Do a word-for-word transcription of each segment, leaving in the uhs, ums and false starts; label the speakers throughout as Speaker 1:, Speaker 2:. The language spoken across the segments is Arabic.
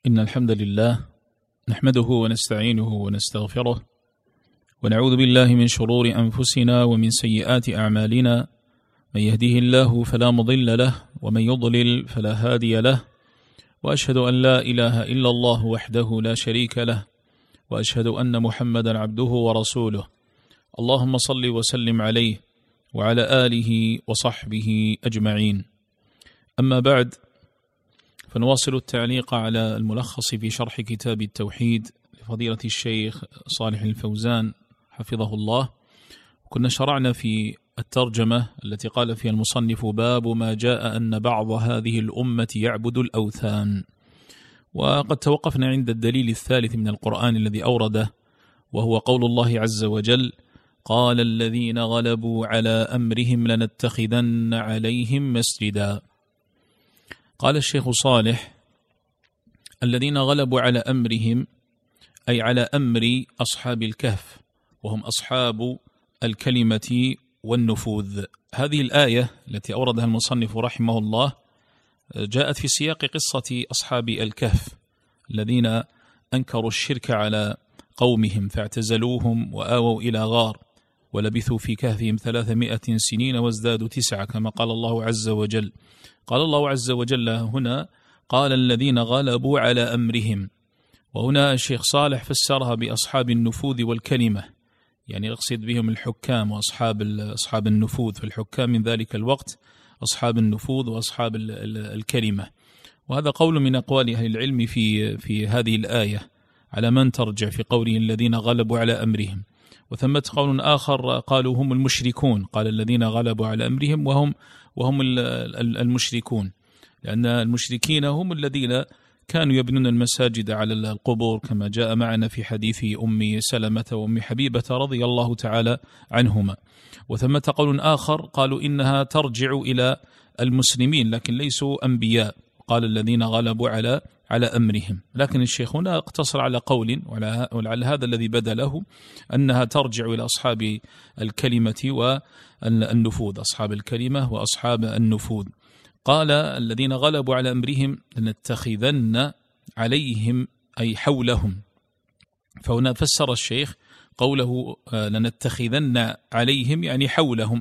Speaker 1: إن الحمد لله نحمده ونستعينه ونستغفره ونعوذ بالله من شرور أنفسنا ومن سيئات أعمالنا، من يهده الله فلا مضل له ومن يضلل فلا هادي له، وأشهد أن لا إله إلا الله وحده لا شريك له، وأشهد أن محمدا عبده ورسوله. اللهم صل وسلم عليه وعلى آله وصحبه أجمعين. أما بعد، فنواصل التعليق على الملخص في شرح كتاب التوحيد لفضيلة الشيخ صالح الفوزان حفظه الله. كنا شرعنا في الترجمة التي قال فيها المصنف: باب ما جاء أن بعض هذه الأمة يعبد الأوثان. وقد توقفنا عند الدليل الثالث من القرآن الذي أورده، وهو قول الله عز وجل: قال الذين غلبوا على أمرهم لنتخذن عليهم مسجدا. قال الشيخ صالح: الذين غلبوا على أمرهم أي على أمر أصحاب الكهف، وهم أصحاب الكلمة والنفوذ. هذه الآية التي أوردها المصنف رحمه الله جاءت في سياق قصة أصحاب الكهف الذين أنكروا الشرك على قومهم فاعتزلوهم وآووا إلى غار ولبثوا في كهفهم ثلاثمائة سنين وازدادوا تسعة، كما قال الله عز وجل. قال الله عز وجل هنا: قال الذين غلبوا على أمرهم. وهنا الشيخ صالح فسرها بأصحاب النفوذ والكلمة، يعني يقصد بهم الحكام وأصحاب أصحاب النفوذ، فالحكام من ذلك الوقت أصحاب النفوذ وأصحاب الكلمة. وهذا قول من أقوال أهل العلم في في هذه الآية على من ترجع في قوله الذين غلبوا على أمرهم. وثمة قول آخر قالوا هم المشركون، قال الذين غلبوا على أمرهم وهم وهم المشركون، لأن المشركين هم الذين كانوا يبنون المساجد على القبور، كما جاء معنا في حديث أم سلمة وأم حبيبة رضي الله تعالى عنهما. وثمة قول آخر قالوا إنها ترجع إلى المسلمين لكن ليسوا أنبياء، قال الذين غلبوا على على أمرهم. لكن الشيخ هنا اقتصر على قول، ولعل هذا الذي بدا له، أنها ترجع إلى أصحاب الكلمة والنفوذ، أصحاب الكلمة وأصحاب النفوذ. قال الذين غلبوا على أمرهم لنتخذن عليهم أي حولهم. فهنا فسر الشيخ قوله لنتخذن عليهم يعني حولهم،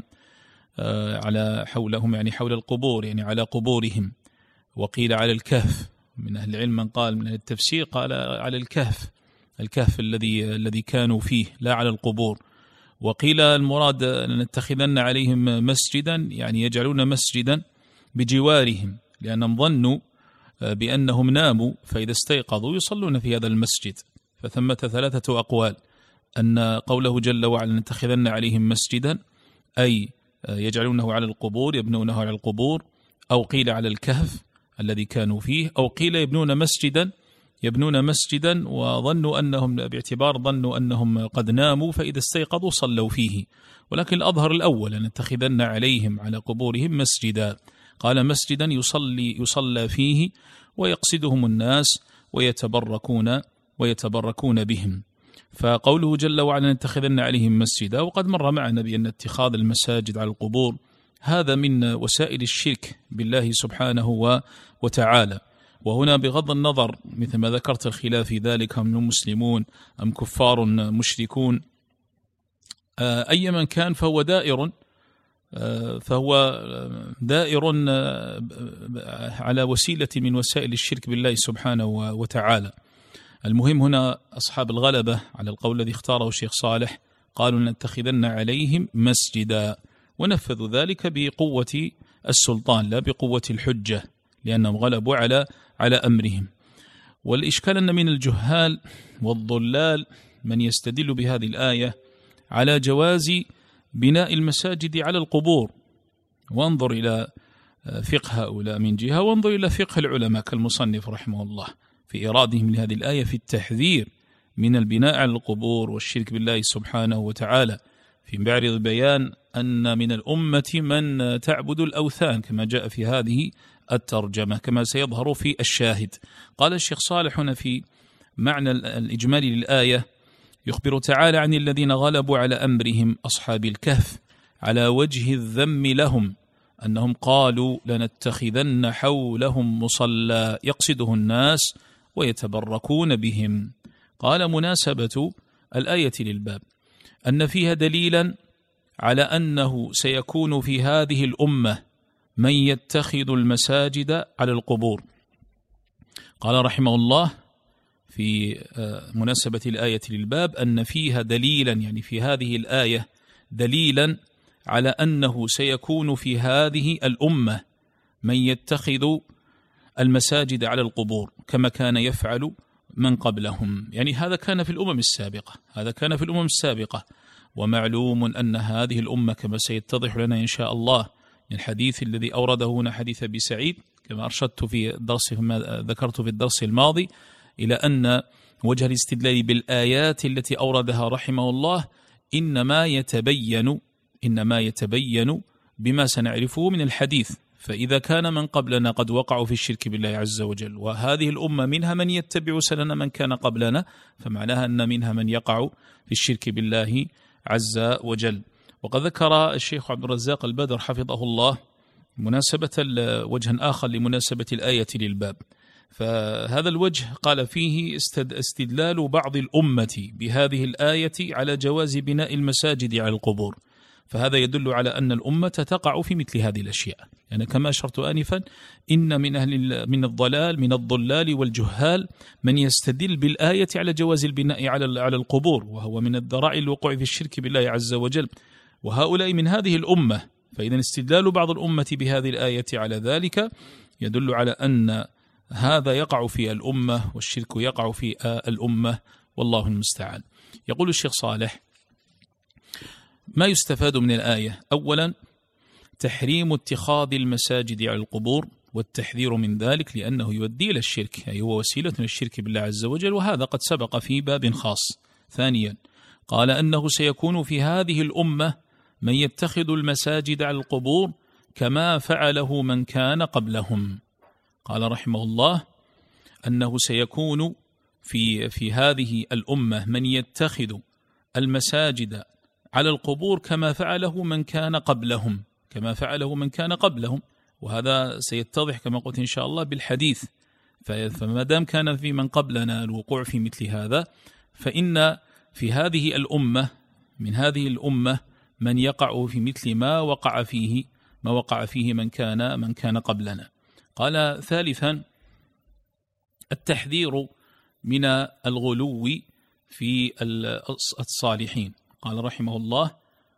Speaker 1: على حولهم يعني حول القبور، يعني على قبورهم. وقيل على الكهف، من أهل العلم من قال من التفسير قال على الكهف، الكهف الذي الذي كانوا فيه لا على القبور. وقيل المراد لنتخذن عليهم مسجدا، يعني يجعلون مسجدا بجوارهم، لأنهم ظنوا بأنهم ناموا فإذا استيقظوا يصلون في هذا المسجد. فثمة ثلاثة أقوال: أن قوله جل وعلا لنتخذن عليهم مسجدا أي يجعلونه على القبور، يبنونه على القبور، أو قيل على الكهف الذي كانوا فيه، أو قيل يبنون مسجدا يبنون مسجدا وظنوا أنهم باعتبار ظنوا أنهم قد ناموا فإذا استيقظوا صلوا فيه. ولكن الأظهر الأول أن نتخذن عليهم على قبورهم مسجدا. قال مسجدا يصلي يصلى فيه ويقصدهم الناس ويتبركون ويتبركون بهم. فقوله جل وعلا نتخذن عليهم مسجدا، وقد مر معنا بأن اتخاذ المساجد على القبور هذا من وسائل الشرك بالله سبحانه وتعالى. وهنا بغض النظر مثل ما ذكرت الخلاف في ذلك، هم مسلمون أم كفار مشركون، أي من كان فهو دائر فهو دائر على وسيلة من وسائل الشرك بالله سبحانه وتعالى. المهم هنا أصحاب الغلبة على القول الذي اختاره الشيخ صالح قالوا نتخذن عليهم مسجدا، ونفذوا ذلك بقوة السلطان لا بقوة الحجة، لأنهم غلبوا على على أمرهم. والإشكال أن من الجهال والضلال من يستدل بهذه الآية على جواز بناء المساجد على القبور. وانظر إلى فقه هؤلاء من جهة، وانظر إلى فقه العلماء كالمصنف رحمه الله في إيرادهم لهذه الآية في التحذير من البناء على القبور والشرك بالله سبحانه وتعالى، في معرض بيان أن من الأمة من تعبد الأوثان كما جاء في هذه الترجمة، كما سيظهر في الشاهد. قال الشيخ صالح هنا في معنى الإجمالي للآية: يخبر تعالى عن الذين غلبوا على أمرهم أصحاب الكهف على وجه الذم لهم، أنهم قالوا لنتخذن حولهم مصلى، يقصده الناس ويتبركون بهم. قال: مناسبة الآية للباب أن فيها دليلا على أنه سيكون في هذه الأمة من يتخذ المساجد على القبور. قال رحمه الله في مناسبة الآية للباب أن فيها دليلا، يعني في هذه الآية دليلا على أنه سيكون في هذه الأمة من يتخذ المساجد على القبور كما كان يفعل من قبلهم. يعني هذا كان في الأمم السابقة، هذا كان في الأمم السابقة ومعلوم أن هذه الأمة كما سيتضح لنا إن شاء الله من الحديث الذي أورده هنا حديث أبي سعيد كما أرشدت في الدرس ما ذكرت في الدرس الماضي، إلى أن وجه الاستدلال بالآيات التي أوردها رحمه الله إنما يتبين إنما يتبين بما سنعرفه من الحديث. فإذا كان من قبلنا قد وقعوا في الشرك بالله عز وجل، وهذه الأمة منها من يتبع سنن من كان قبلنا، فمعناها أن منها من يقع في الشرك بالله عز وجل. وقد ذكر الشيخ عبد الرزاق البدر حفظه الله مناسبة وجها آخر لمناسبة الآية للباب، فهذا الوجه قال فيه استدلال بعض الأمة بهذه الآية على جواز بناء المساجد على القبور، فهذا يدل على أن الأمة تقع في مثل هذه الأشياء. يعني كما أشرت آنفا إن من أهل من الضلال من الضلال والجهال من يستدل بالآية على جواز البناء على على القبور، وهو من الذرائع الوقوع في الشرك بالله عز وجل، وهؤلاء من هذه الأمة. فإذا استدلال بعض الأمة بهذه الآية على ذلك يدل على أن هذا يقع في الأمة والشرك يقع في الأمة، والله المستعان. يقول الشيخ صالح: ما يستفاد من الآية: أولا تحريم اتخاذ المساجد على القبور والتحذير من ذلك لأنه يؤدي إلى الشرك، أي هو وسيلة للشرك بالله عز وجل، وهذا قد سبق في باب خاص. ثانيا قال أنه سيكون في هذه الأمة من يتخذ المساجد على القبور كما فعله من كان قبلهم. قال رحمه الله أنه سيكون في في هذه الأمة من يتخذ المساجد على القبور كما فعله من كان قبلهم كما فعله من كان قبلهم وهذا سيتضح كما قلت إن شاء الله بالحديث. فما دام كان في من قبلنا الوقوع في مثل هذا، فإن في هذه الأمة من هذه الأمة من يقع في مثل ما وقع فيه ما وقع فيه من كان من كان قبلنا. قال ثالثا التحذير من الغلو في الصالحين. قال رحمه الله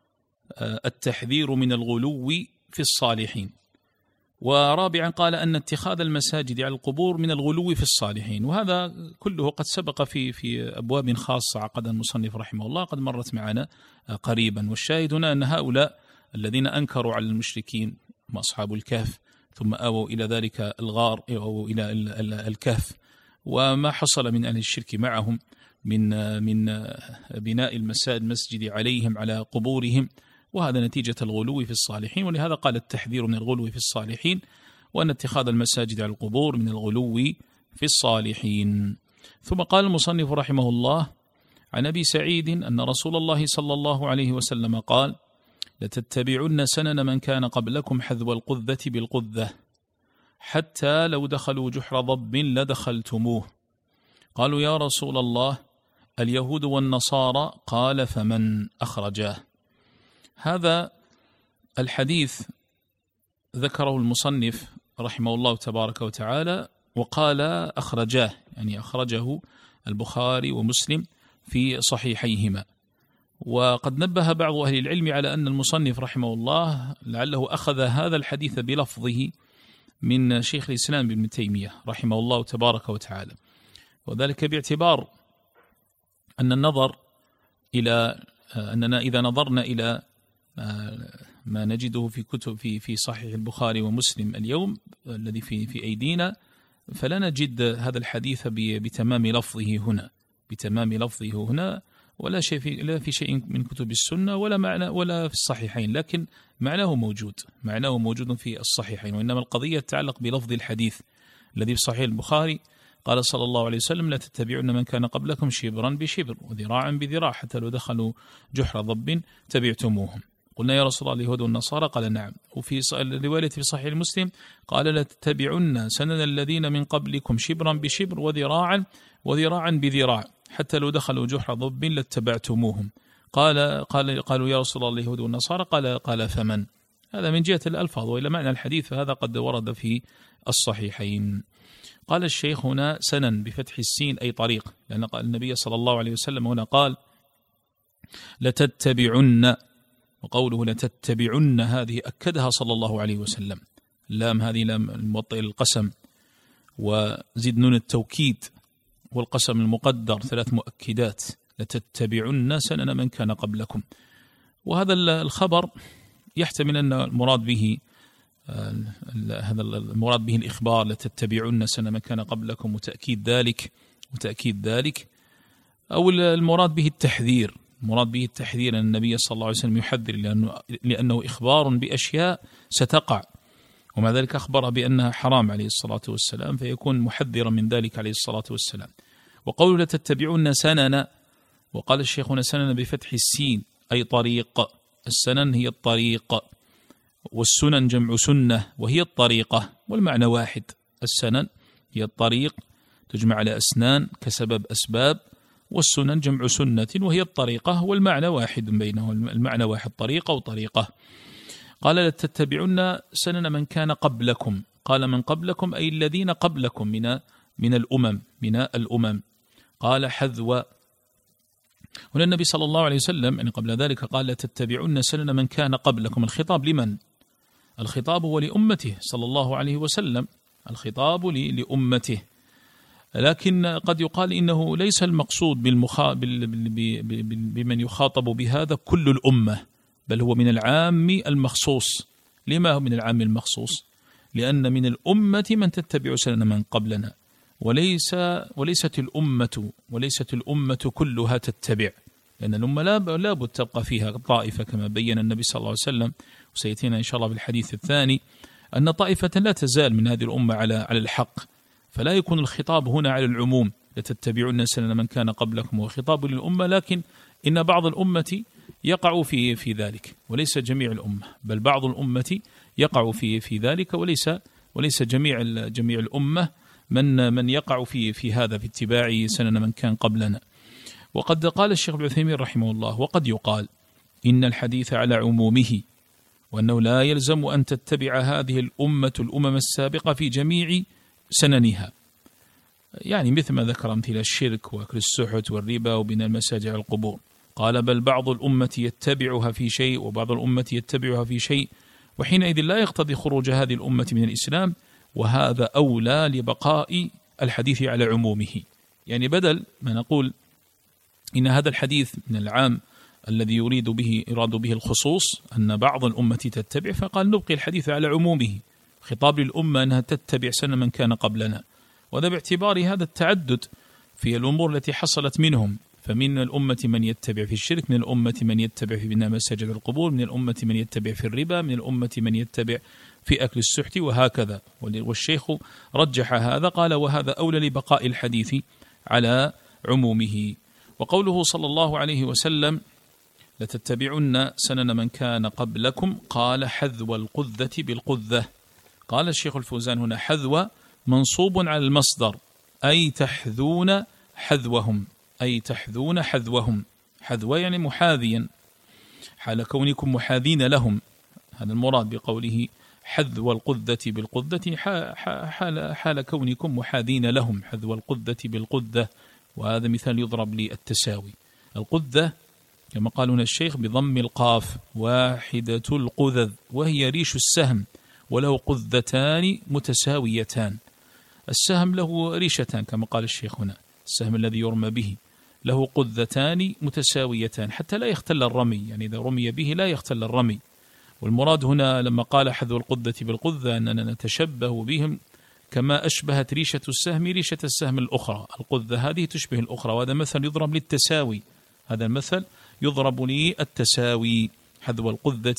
Speaker 1: التحذير من الغلو في الصالحين. ورابعا قال أن اتخاذ المساجد على القبور من الغلو في الصالحين، وهذا كله قد سبق في في أبواب خاصة عقدها المصنف رحمه الله قد مرت معنا قريبا. والشاهد هنا أن هؤلاء الذين أنكروا على المشركين أصحاب الكهف ثم آووا إلى ذلك الغار أو إلى الكهف، وما حصل من أهل الشرك معهم من من بناء المساجد المسجد عليهم على قبورهم، وهذا نتيجة الغلو في الصالحين. ولهذا قال التحذير من الغلو في الصالحين، وأن اتخاذ المساجد على القبور من الغلو في الصالحين. ثم قال المصنف رحمه الله عن أبي سعيد أن رسول الله صلى الله عليه وسلم قال: لتتبعن سنن من كان قبلكم حذو القذة بالقذة حتى لو دخلوا جحر ضب لدخلتموه. قالوا يا رسول الله اليهود والنصارى؟ قال فمن أخرجاه. هذا الحديث ذكره المصنف رحمه الله تبارك وتعالى وقال أخرجاه، يعني أخرجه البخاري ومسلم في صحيحيهما. وقد نبه بعض أهل العلم على أن المصنف رحمه الله لعله أخذ هذا الحديث بلفظه من شيخ الإسلام ابن تيمية رحمه الله تبارك وتعالى، وذلك باعتبار أن النظر إلى أننا إذا نظرنا إلى ما نجده في كتب في في صحيح البخاري ومسلم اليوم الذي في في أيدينا، فلا نجد هذا الحديث بتمام لفظه هنا بتمام لفظه هنا ولا شيء في لا في شيء من كتب السنة ولا معنى ولا في الصحيحين، لكن معناه موجود معناه موجود في الصحيحين، وإنما القضية تتعلق بلفظ الحديث الذي في صحيح البخاري قال صلى الله عليه وسلم: لا تتبعون من كان قبلكم شبرا بشبر وذراعا بذراع حتى لو دخلوا جحر ضب تبعتموهم. قلنا يا رسول الله اليهود والنصارى؟ قال نعم. وفي الرواية في صحيح مسلم قال لتتبعن سنن الذين من قبلكم شبرا بشبر وذراعا وذراعا بذراع حتى لو دخلوا جحر ضب لاتبعتموهم. قال قال قالوا يا رسول الله اليهود والنصارى؟ قال قال فمن؟ هذا من جهة الألفاظ، وإلى معنى الحديث فهذا قد ورد في الصحيحين. قال الشيخ هنا سنن بفتح السين أي طريق، لأن النبي صلى الله عليه وسلم هنا قال لتتبعن، وقوله لتتبعن هذه أكدها صلى الله عليه وسلم. اللام هذه لام الموطئ القسم، وزد نون التوكيد، والقسم المقدر، ثلاث مؤكدات. لتتبعن سنن من كان قبلكم. وهذا الخبر يحتمل أن المراد به هذا المراد به الإخبار، لتتبعن سنن من كان قبلكم، وتأكيد ذلك وتأكيد ذلك، أو المراد به التحذير. المراد به التحذير أن النبي صلى الله عليه وسلم يحذر، لأنه, لأنه إخبار بأشياء ستقع، ومع ذلك أخبر بأنها حرام عليه الصلاة والسلام، فيكون محذرا من ذلك عليه الصلاة والسلام. وقوله لتتبعن سنن، وقال الشيخ سنن بفتح السين أي طريق. السنن هي الطريق، والسنن جمع سنة وهي الطريقة، والمعنى واحد. السنن هي الطريق تجمع على أسنان كسبب أسباب، والسنن جمع سنة وهي الطريقة، والمعنى واحد بينه، المعنى واحد، طريقة وطريقة. قال لتتبعن سنن من كان قبلكم. قال من قبلكم أي الذين قبلكم من من الأمم من الأمم. قال حذو. هنا النبي صلى الله عليه وسلم يعني قبل ذلك قال لتتبعن سنن من كان قبلكم. الخطاب لمن؟ الخطاب هو لأمته صلى الله عليه وسلم، الخطاب لأمته. لكن قد يقال إنه ليس المقصود بالمخا... بال... بمن يخاطب بهذا كل الأمة، بل هو من العام المخصوص. لما هو من العام المخصوص؟ لأن من الأمة من تتبع سنن من قبلنا، وليس وليست الأمة وليست الأمة كلها تتبع، لأن الأمة لا بد تبقى فيها طائفة كما بين النبي صلى الله عليه وسلم، وسيأتينا إن شاء الله بالحديث الثاني أن طائفة لا تزال من هذه الأمة على على الحق. فلا يكون الخطاب هنا على العموم لتتبعون سنن من كان قبلكم، وخطاب للأمة، لكن إن بعض الأمة يقع في في ذلك وليس جميع الأمة، بل بعض الأمة يقع في في ذلك وليس وليس جميع جميع الأمة من من يقع في في هذا، في اتباع سنن من كان قبلنا. وقد قال الشيخ ابن عثيمين رحمه الله: وقد يقال إن الحديث على عمومه، وأنه لا يلزم أن تتبع هذه الأمة الأمم السابقة في جميع سننها، يعني مثل ما ذكر مثل الشرك وأكل السحت والربا وبناء المساجد على القبور. قال: بل بعض الأمة يتبعها في شيء وبعض الأمة يتبعها في شيء، وحينئذ لا يقتضي خروج هذه الأمة من الإسلام، وهذا أولى لبقاء الحديث على عمومه. يعني بدل ما نقول إن هذا الحديث من العام الذي يريد به يراد به الخصوص أن بعض الأمة تتبع، فقال نبقي الحديث على عمومه، خطاب للأمة أنها تتبع سنن من كان قبلنا. وهذا باعتبار هذا التعدد في الأمور التي حصلت منهم، فمن الأمة من يتبع في الشرك، من الأمة من يتبع في بناء مساجد القبور، من الأمة من يتبع في الربا، من الأمة من يتبع في أكل السحت، وهكذا. والشيخ رجح هذا، قال: وهذا أولى لبقاء الحديث على عمومه. وقوله صلى الله عليه وسلم: لتتبعن سنن من كان قبلكم، قال: حذو القذة بالقذة. قال الشيخ الفوزان هنا: حذو منصوب على المصدر، أي تحذون حذوهم، أي تحذون حذوهم. حذو يعني محاذيا، حال كونكم محاذين لهم، هذا المراد بقوله حذو القذة بالقذة، حال, حال كونكم محاذين لهم، حذو القذة بالقذة. وهذا مثال يضرب للتساوي. القذة كما قالون الشيخ بضم القاف، واحدة القذذ، وهي ريش السهم، وله قذتان متساويتان. السهم له ريشتان كما قال الشيخ هنا، السهم الذي يرمى به له قذتان متساويتان حتى لا يختل الرمي، يعني إذا رمي به لا يختل الرمي. والمراد هنا لما قال حذو القذة بالقذة أننا نتشبه بهم كما أشبهت ريشة السهم ريشة السهم الأخرى، القذة هذه تشبه الأخرى. وهذا مثل يضرب للتساوي، هذا المثل يضرب للتساوي، حذو القذة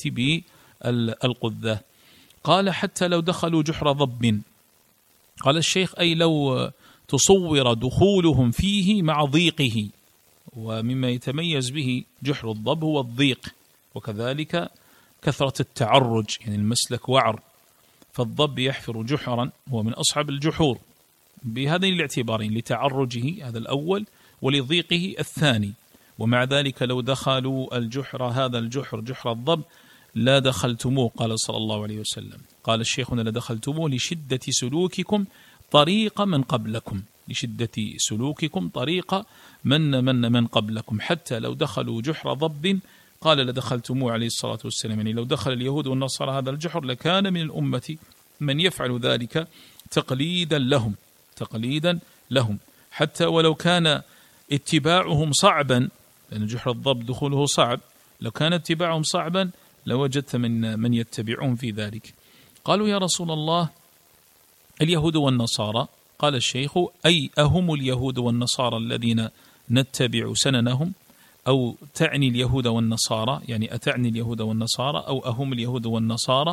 Speaker 1: بالقذة. قال: حتى لو دخلوا جحر ضب. قال الشيخ: أي لو تصور دخولهم فيه مع ضيقه، ومما يتميز به جحر الضب هو الضيق، وكذلك كثرة التعرج، يعني المسلك وعر، فالضب يحفر جحرا هو من أصعب الجحور بهذين الاعتبارين، لتعرجه هذا الأول ولضيقه الثاني. ومع ذلك لو دخلوا الجحر هذا الجحر جحر الضب لا دخلتموه، قال صلى الله عليه وسلم. قال الشيخ هنا لدخلتموه لشدة سلوككم طريق من قبلكم، لشدة سلوككم طريق من من من قبلكم، حتى لو دخلوا جحر ضب قال لدخلتموه عليه الصلاة والسلام. يعني لو دخل اليهود والنصارى هذا الجحر لكان من الأمة من يفعل ذلك تقليدا لهم، تقليدا لهم، حتى ولو كان اتباعهم صعبا، لأن جحر الضب دخوله صعب، لو كان اتباعهم صعبا لوجدت من من يتبعهم في ذلك. قالوا يا رسول الله اليهود والنصارى، قال الشيخ أي أهم اليهود والنصارى الذين نتبع سننهم، أو تعني اليهود والنصارى، يعني أتعني اليهود والنصارى أو أهم اليهود والنصارى؟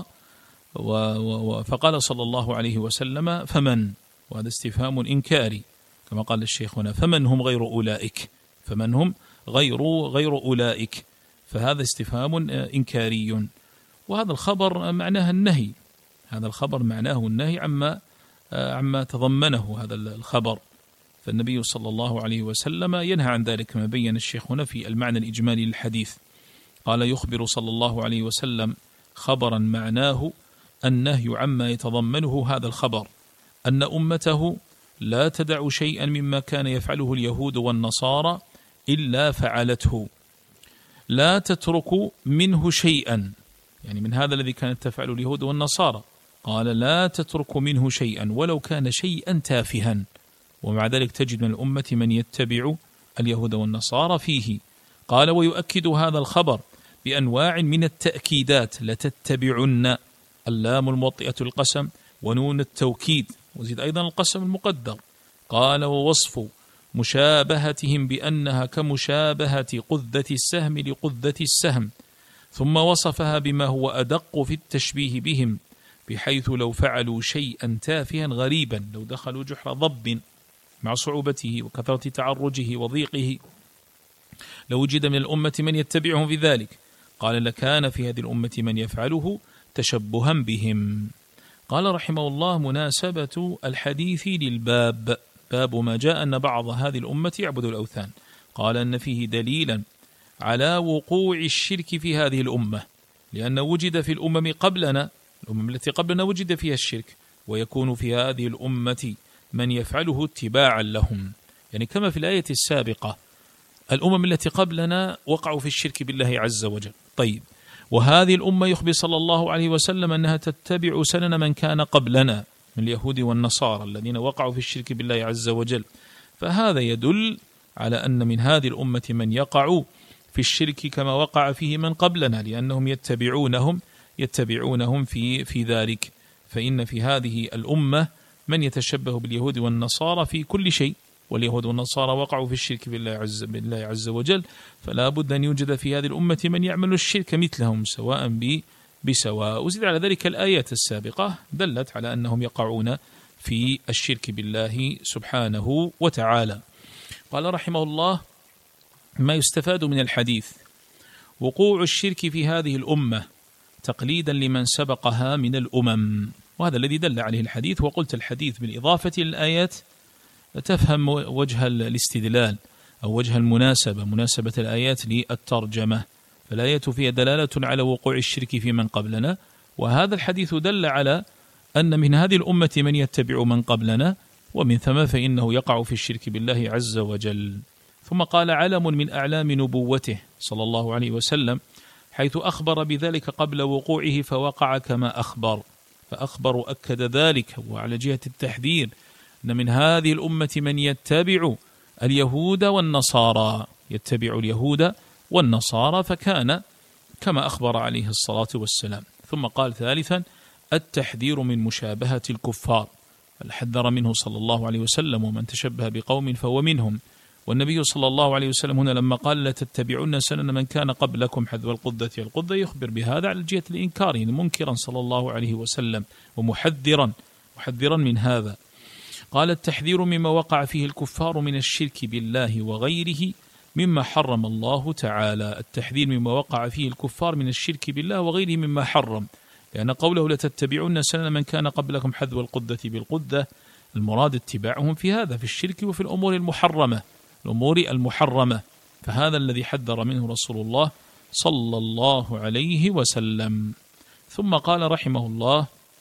Speaker 1: فقال صلى الله عليه وسلم فمن، وهذا استفهام إنكاري كما قال الشيخ هنا، فمن هم غير أولئك، فمن هم غير غير أولئك، فهذا استفهام إنكاري. وهذا الخبر معناه النهي، هذا الخبر معناه النهي عما عما تضمنه هذا الخبر، فالنبي صلى الله عليه وسلم ينهى عن ذلك كما بين الشيخ هنا في المعنى الإجمالي للحديث. قال يخبر صلى الله عليه وسلم خبرا معناه النهي عما يتضمنه هذا الخبر، أن أمته لا تدع شيئا مما كان يفعله اليهود والنصارى إلا فعلته، لا تترك منه شيئا، يعني من هذا الذي كانت تفعله اليهود والنصارى، قال لا تترك منه شيئا ولو كان شيئا تافها. ومع ذلك تجد من الأمة من يتبع اليهود والنصارى فيه. قال ويؤكد هذا الخبر بأنواع من التأكيدات، لتتبعن، اللام الموطئة القسم ونون التوكيد، وزيد أيضا القسم المقدر. قال ووصف مشابهتهم بأنها كمشابهة قذة السهم لقذة السهم، ثم وصفها بما هو أدق في التشبيه بهم، بحيث لو فعلوا شيئا تافها غريبا، لو دخلوا جحر ضب مع صعوبته وكثرة تعرجه وضيقه لوجد من الأمة من يتبعهم في ذلك. قال لكان في هذه الأمة من يفعله تشبها بهم. قال رحمه الله مناسبة الحديث للباب، باب ما جاء أن بعض هذه الأمة يعبد الأوثان. قال أن فيه دليلا على وقوع الشرك في هذه الأمة، لأن وجد في الأمم قبلنا، الأمم التي قبلنا وجد فيها الشرك، ويكون في هذه الأمة من يفعله اتباعا لهم، يعني كما في الآية السابقة الأمم التي قبلنا وقعوا في الشرك بالله عز وجل. طيب، وهذه الأمة يخبر صلى الله عليه وسلم أنها تتبع سنن من كان قبلنا من اليهود والنصارى الذين وقعوا في الشرك بالله عز وجل، فهذا يدل على أن من هذه الأمة من يقع في الشرك كما وقع فيه من قبلنا، لأنهم يتبعونهم يتبعونهم في في ذلك. فإن في هذه الأمة من يتشبه باليهود والنصارى في كل شيء، واليهود والنصارى وقعوا في الشرك بالله عز, بالله عز وجل، فلا بد أن يوجد في هذه الأمة من يعمل الشرك مثلهم سواء بسواء. وزد على ذلك الآيات السابقة دلت على أنهم يقعون في الشرك بالله سبحانه وتعالى. قال رحمه الله ما يستفاد من الحديث: وقوع الشرك في هذه الأمة تقليدا لمن سبقها من الأمم، وهذا الذي دل عليه الحديث. وقلت الحديث بالإضافة للآيات تفهم وجه الاستدلال أو وجه المناسبة، مناسبة الآيات للترجمة، فالآية فيها دلالة على وقوع الشرك في من قبلنا، وهذا الحديث دل على أن من هذه الأمة من يتبع من قبلنا، ومن ثم فإنه يقع في الشرك بالله عز وجل. ثم قال علم من أعلام نبوته صلى الله عليه وسلم، حيث أخبر بذلك قبل وقوعه فوقع كما أخبر، فأخبر أكد ذلك. وعلى جهة التحذير أن من هذه الأمة من يتبع اليهود والنصارى، يتبع اليهود والنصارى، فكان كما أخبر عليه الصلاة والسلام. ثم قال ثالثا التحذير من مشابهة الكفار، الحذر منه صلى الله عليه وسلم: ومن تشبه بقوم فهو منهم. والنبي صلى الله عليه وسلم هنا لما قال لا تتبعون سنن من كان قبلكم حذو القدة القدة، يخبر بهذا على جهة الإنكار، يعني منكرا صلى الله عليه وسلم ومحذرا محذرا من هذا. قال التحذير مما وقع فيه الكفار من الشرك بالله وغيره مما حرم الله تعالى، التحذير مما وقع فيه الكفار من الشرك بالله وغيره مما حرم، لأن قوله لتتبعون سنن من كان قبلكم حذو القدة بالقدة، المراد اتباعهم في هذا، في الشرك وفي الأمور المحرمة، الأمور المحرمة، فهذا الذي حذر منه رسول الله صلى الله عليه وسلم. ثم قال رحمه الله: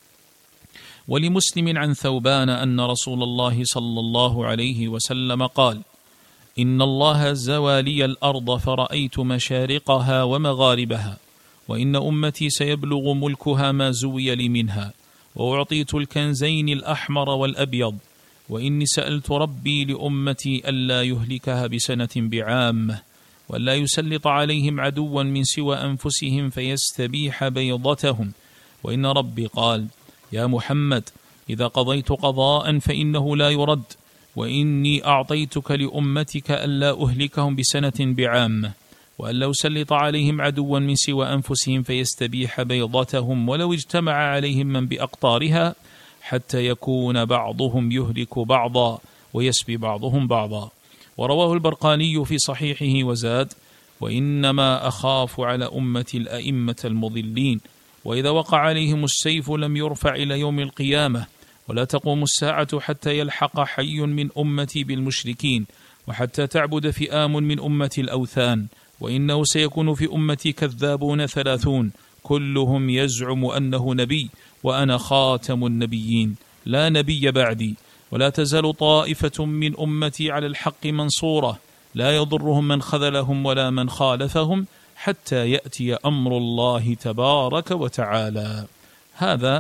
Speaker 1: ولمسلم عن ثوبان أن رسول الله صلى الله عليه وسلم قال: إن الله زوى لي الأرض فرأيت مشارقها ومغاربها، وإن أمتي سيبلغ ملكها ما زوي لي منها، وأعطيت الكنزين الأحمر والأبيض، وإني سألت ربي لأمتي ألا يهلكها بسنة بعامة، وألا يسلط عليهم عدوا من سوى أنفسهم فيستبيح بيضتهم، وإن ربي قال: يا محمد إذا قضيت قضاء فإنه لا يرد، وإني أعطيتك لأمتك ألا أهلكهم بسنة بعامة، وألا أسلط عليهم عدوا من سوى أنفسهم فيستبيح بيضتهم، ولو اجتمع عليهم من بأقطارها حتى يكون بعضهم يهلك بعضا ويسبي بعضهم بعضا. ورواه البرقاني في صحيحه وزاد: وإنما أخاف على أمتي الأئمة المضلين، وإذا وقع عليهم السيف لم يرفع إلى يوم القيامة، ولا تقوم الساعة حتى يلحق حي من أمتي بالمشركين، وحتى تعبد فئام من أمتي الأوثان، وإنه سيكون في أمتي كذابون ثلاثون كلهم يزعم أنه نبي، وأنا خاتم النبيين لا نبي بعدي، ولا تزال طائفة من أمتي على الحق منصورة، لا يضرهم من خذلهم ولا من خالفهم، حتى يأتي أمر الله تبارك وتعالى. هذا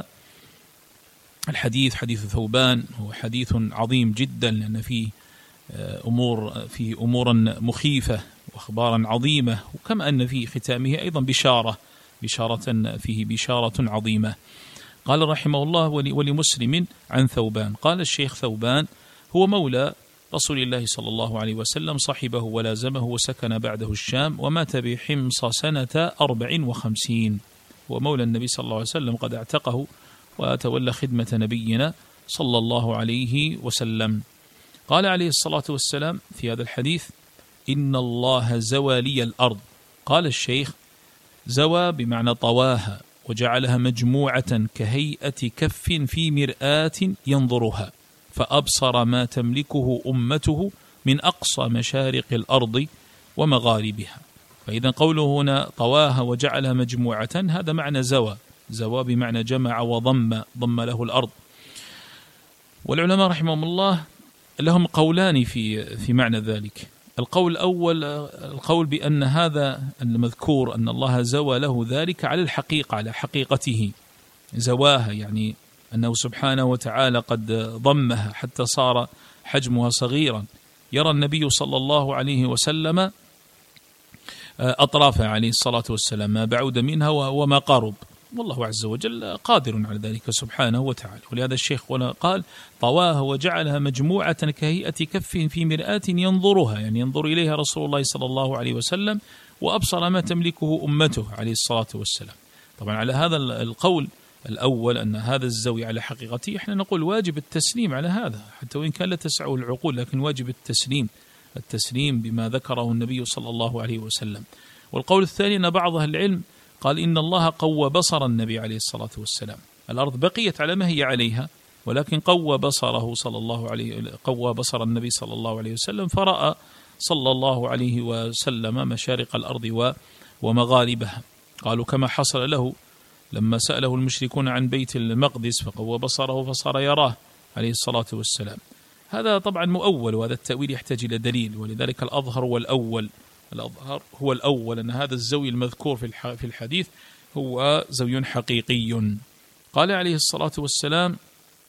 Speaker 1: الحديث حديث ثوبان هو حديث عظيم جدا، لأن فيه أمور فيه أمورا مخيفة وأخبارا عظيمة، وكما أن في ختامه أيضا بشارة بشارة فيه بشارة عظيمة. قال رحمه الله: ولمسلم عن ثوبان. قال الشيخ ثوبان هو مولى رسول الله صلى الله عليه وسلم، صحبه ولازمه وسكن بعده الشام، ومات بحمص سنة أربع وخمسين، هو مولى النبي صلى الله عليه وسلم، قد اعتقه وتولى خدمة نبينا صلى الله عليه وسلم. قال عليه الصلاة والسلام في هذا الحديث: إن الله زوى لي الأرض. قال الشيخ: زوى بمعنى طواها وجعلها مجموعة كهيئة كف في مرآة ينظرها، فأبصر ما تملكه أمته من أقصى مشارق الأرض ومغاربها. فإذا قوله هنا طواها وجعلها مجموعة، هذا معنى زوى، زوى بمعنى جمع وضم، ضم له الأرض. والعلماء رحمهم الله لهم قولان في في معنى ذلك. القول الأول القول بأن هذا المذكور أن الله زوى له ذلك على الحقيقة، على حقيقته، زواها يعني أنه سبحانه وتعالى قد ضمها حتى صار حجمها صغيرا، يرى النبي صلى الله عليه وسلم أطرافها عليه الصلاة والسلام، ما بعد منها وما قرب، والله عز وجل قادر على ذلك سبحانه وتعالى. ولهذا الشيخ قال: طواها وجعلها مجموعة كهيئة كف في مرآة ينظرها، يعني ينظر إليها رسول الله صلى الله عليه وسلم، وأبصر ما تملكه أمته عليه الصلاة والسلام. طبعا على هذا القول الأول أن هذا الزوي على حقيقته، احنا نقول واجب التسليم على هذا، حتى وإن كان لا تسعه العقول، لكن واجب التسليم التسليم بما ذكره النبي صلى الله عليه وسلم. والقول الثاني أن بعض أهل العلم قال: إن الله قوى بصر النبي عليه الصلاة والسلام، الأرض بقيت على ما هي عليها، ولكن قوى بصره صلى الله عليه قوى بصر النبي صلى الله عليه وسلم، فرأى صلى الله عليه وسلم مشارق الأرض ومغاربها. قالوا كما حصل له لما سأله المشركون عن بيت المقدس فقوى بصره فصار يراه عليه الصلاة والسلام. هذا طبعا مؤول، وهذا التأويل يحتاج إلى دليل، ولذلك الأظهر والأول الأظهر هو الأول أن هذا الزوي المذكور في الحديث هو زوي حقيقي. قال عليه الصلاة والسلام: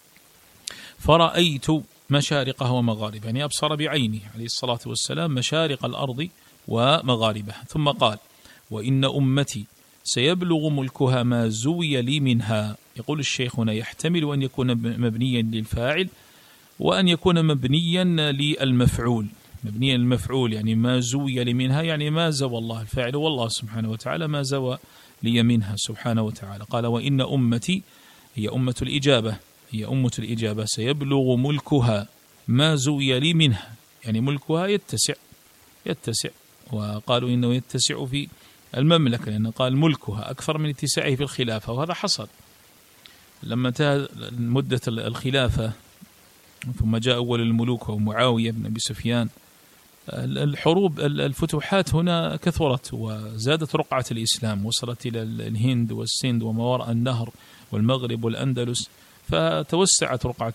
Speaker 1: فرأيت مشارقها ومغاربها، يعني أبصر بعينه عليه الصلاة والسلام مشارق الأرض ومغاربها. ثم قال: وإن أمتي سيبلغ ملكها ما زوي لي منها. يقول الشيخ هنا يحتمل أن يكون مبنيا للفاعل وأن يكون مبنيا للمفعول، مبنيا للمفعول يعني ما زوي لي منها، يعني ما زوى الله الفاعل والله سبحانه وتعالى ما زوى لي منها سبحانه وتعالى. قال: وإن أمتي هي أمة الإجابة، هي أمة الإجابة سيبلغ ملكها ما زوي لي منها، يعني ملكها يتسع يتسع، وقالوا إنه يتسع في المملكة لأنه قال ملكها أكثر من اتساعه في الخلافة، وهذا حصل لما انتهى مدة الخلافة ثم جاء أول الملوك ومعاوية بن أبي سفيان. الحروب الفتوحات هنا كثرت وزادت رقعة الإسلام، وصلت إلى الهند والسند وما وراء النهر والمغرب والأندلس، فتوسعت رقعة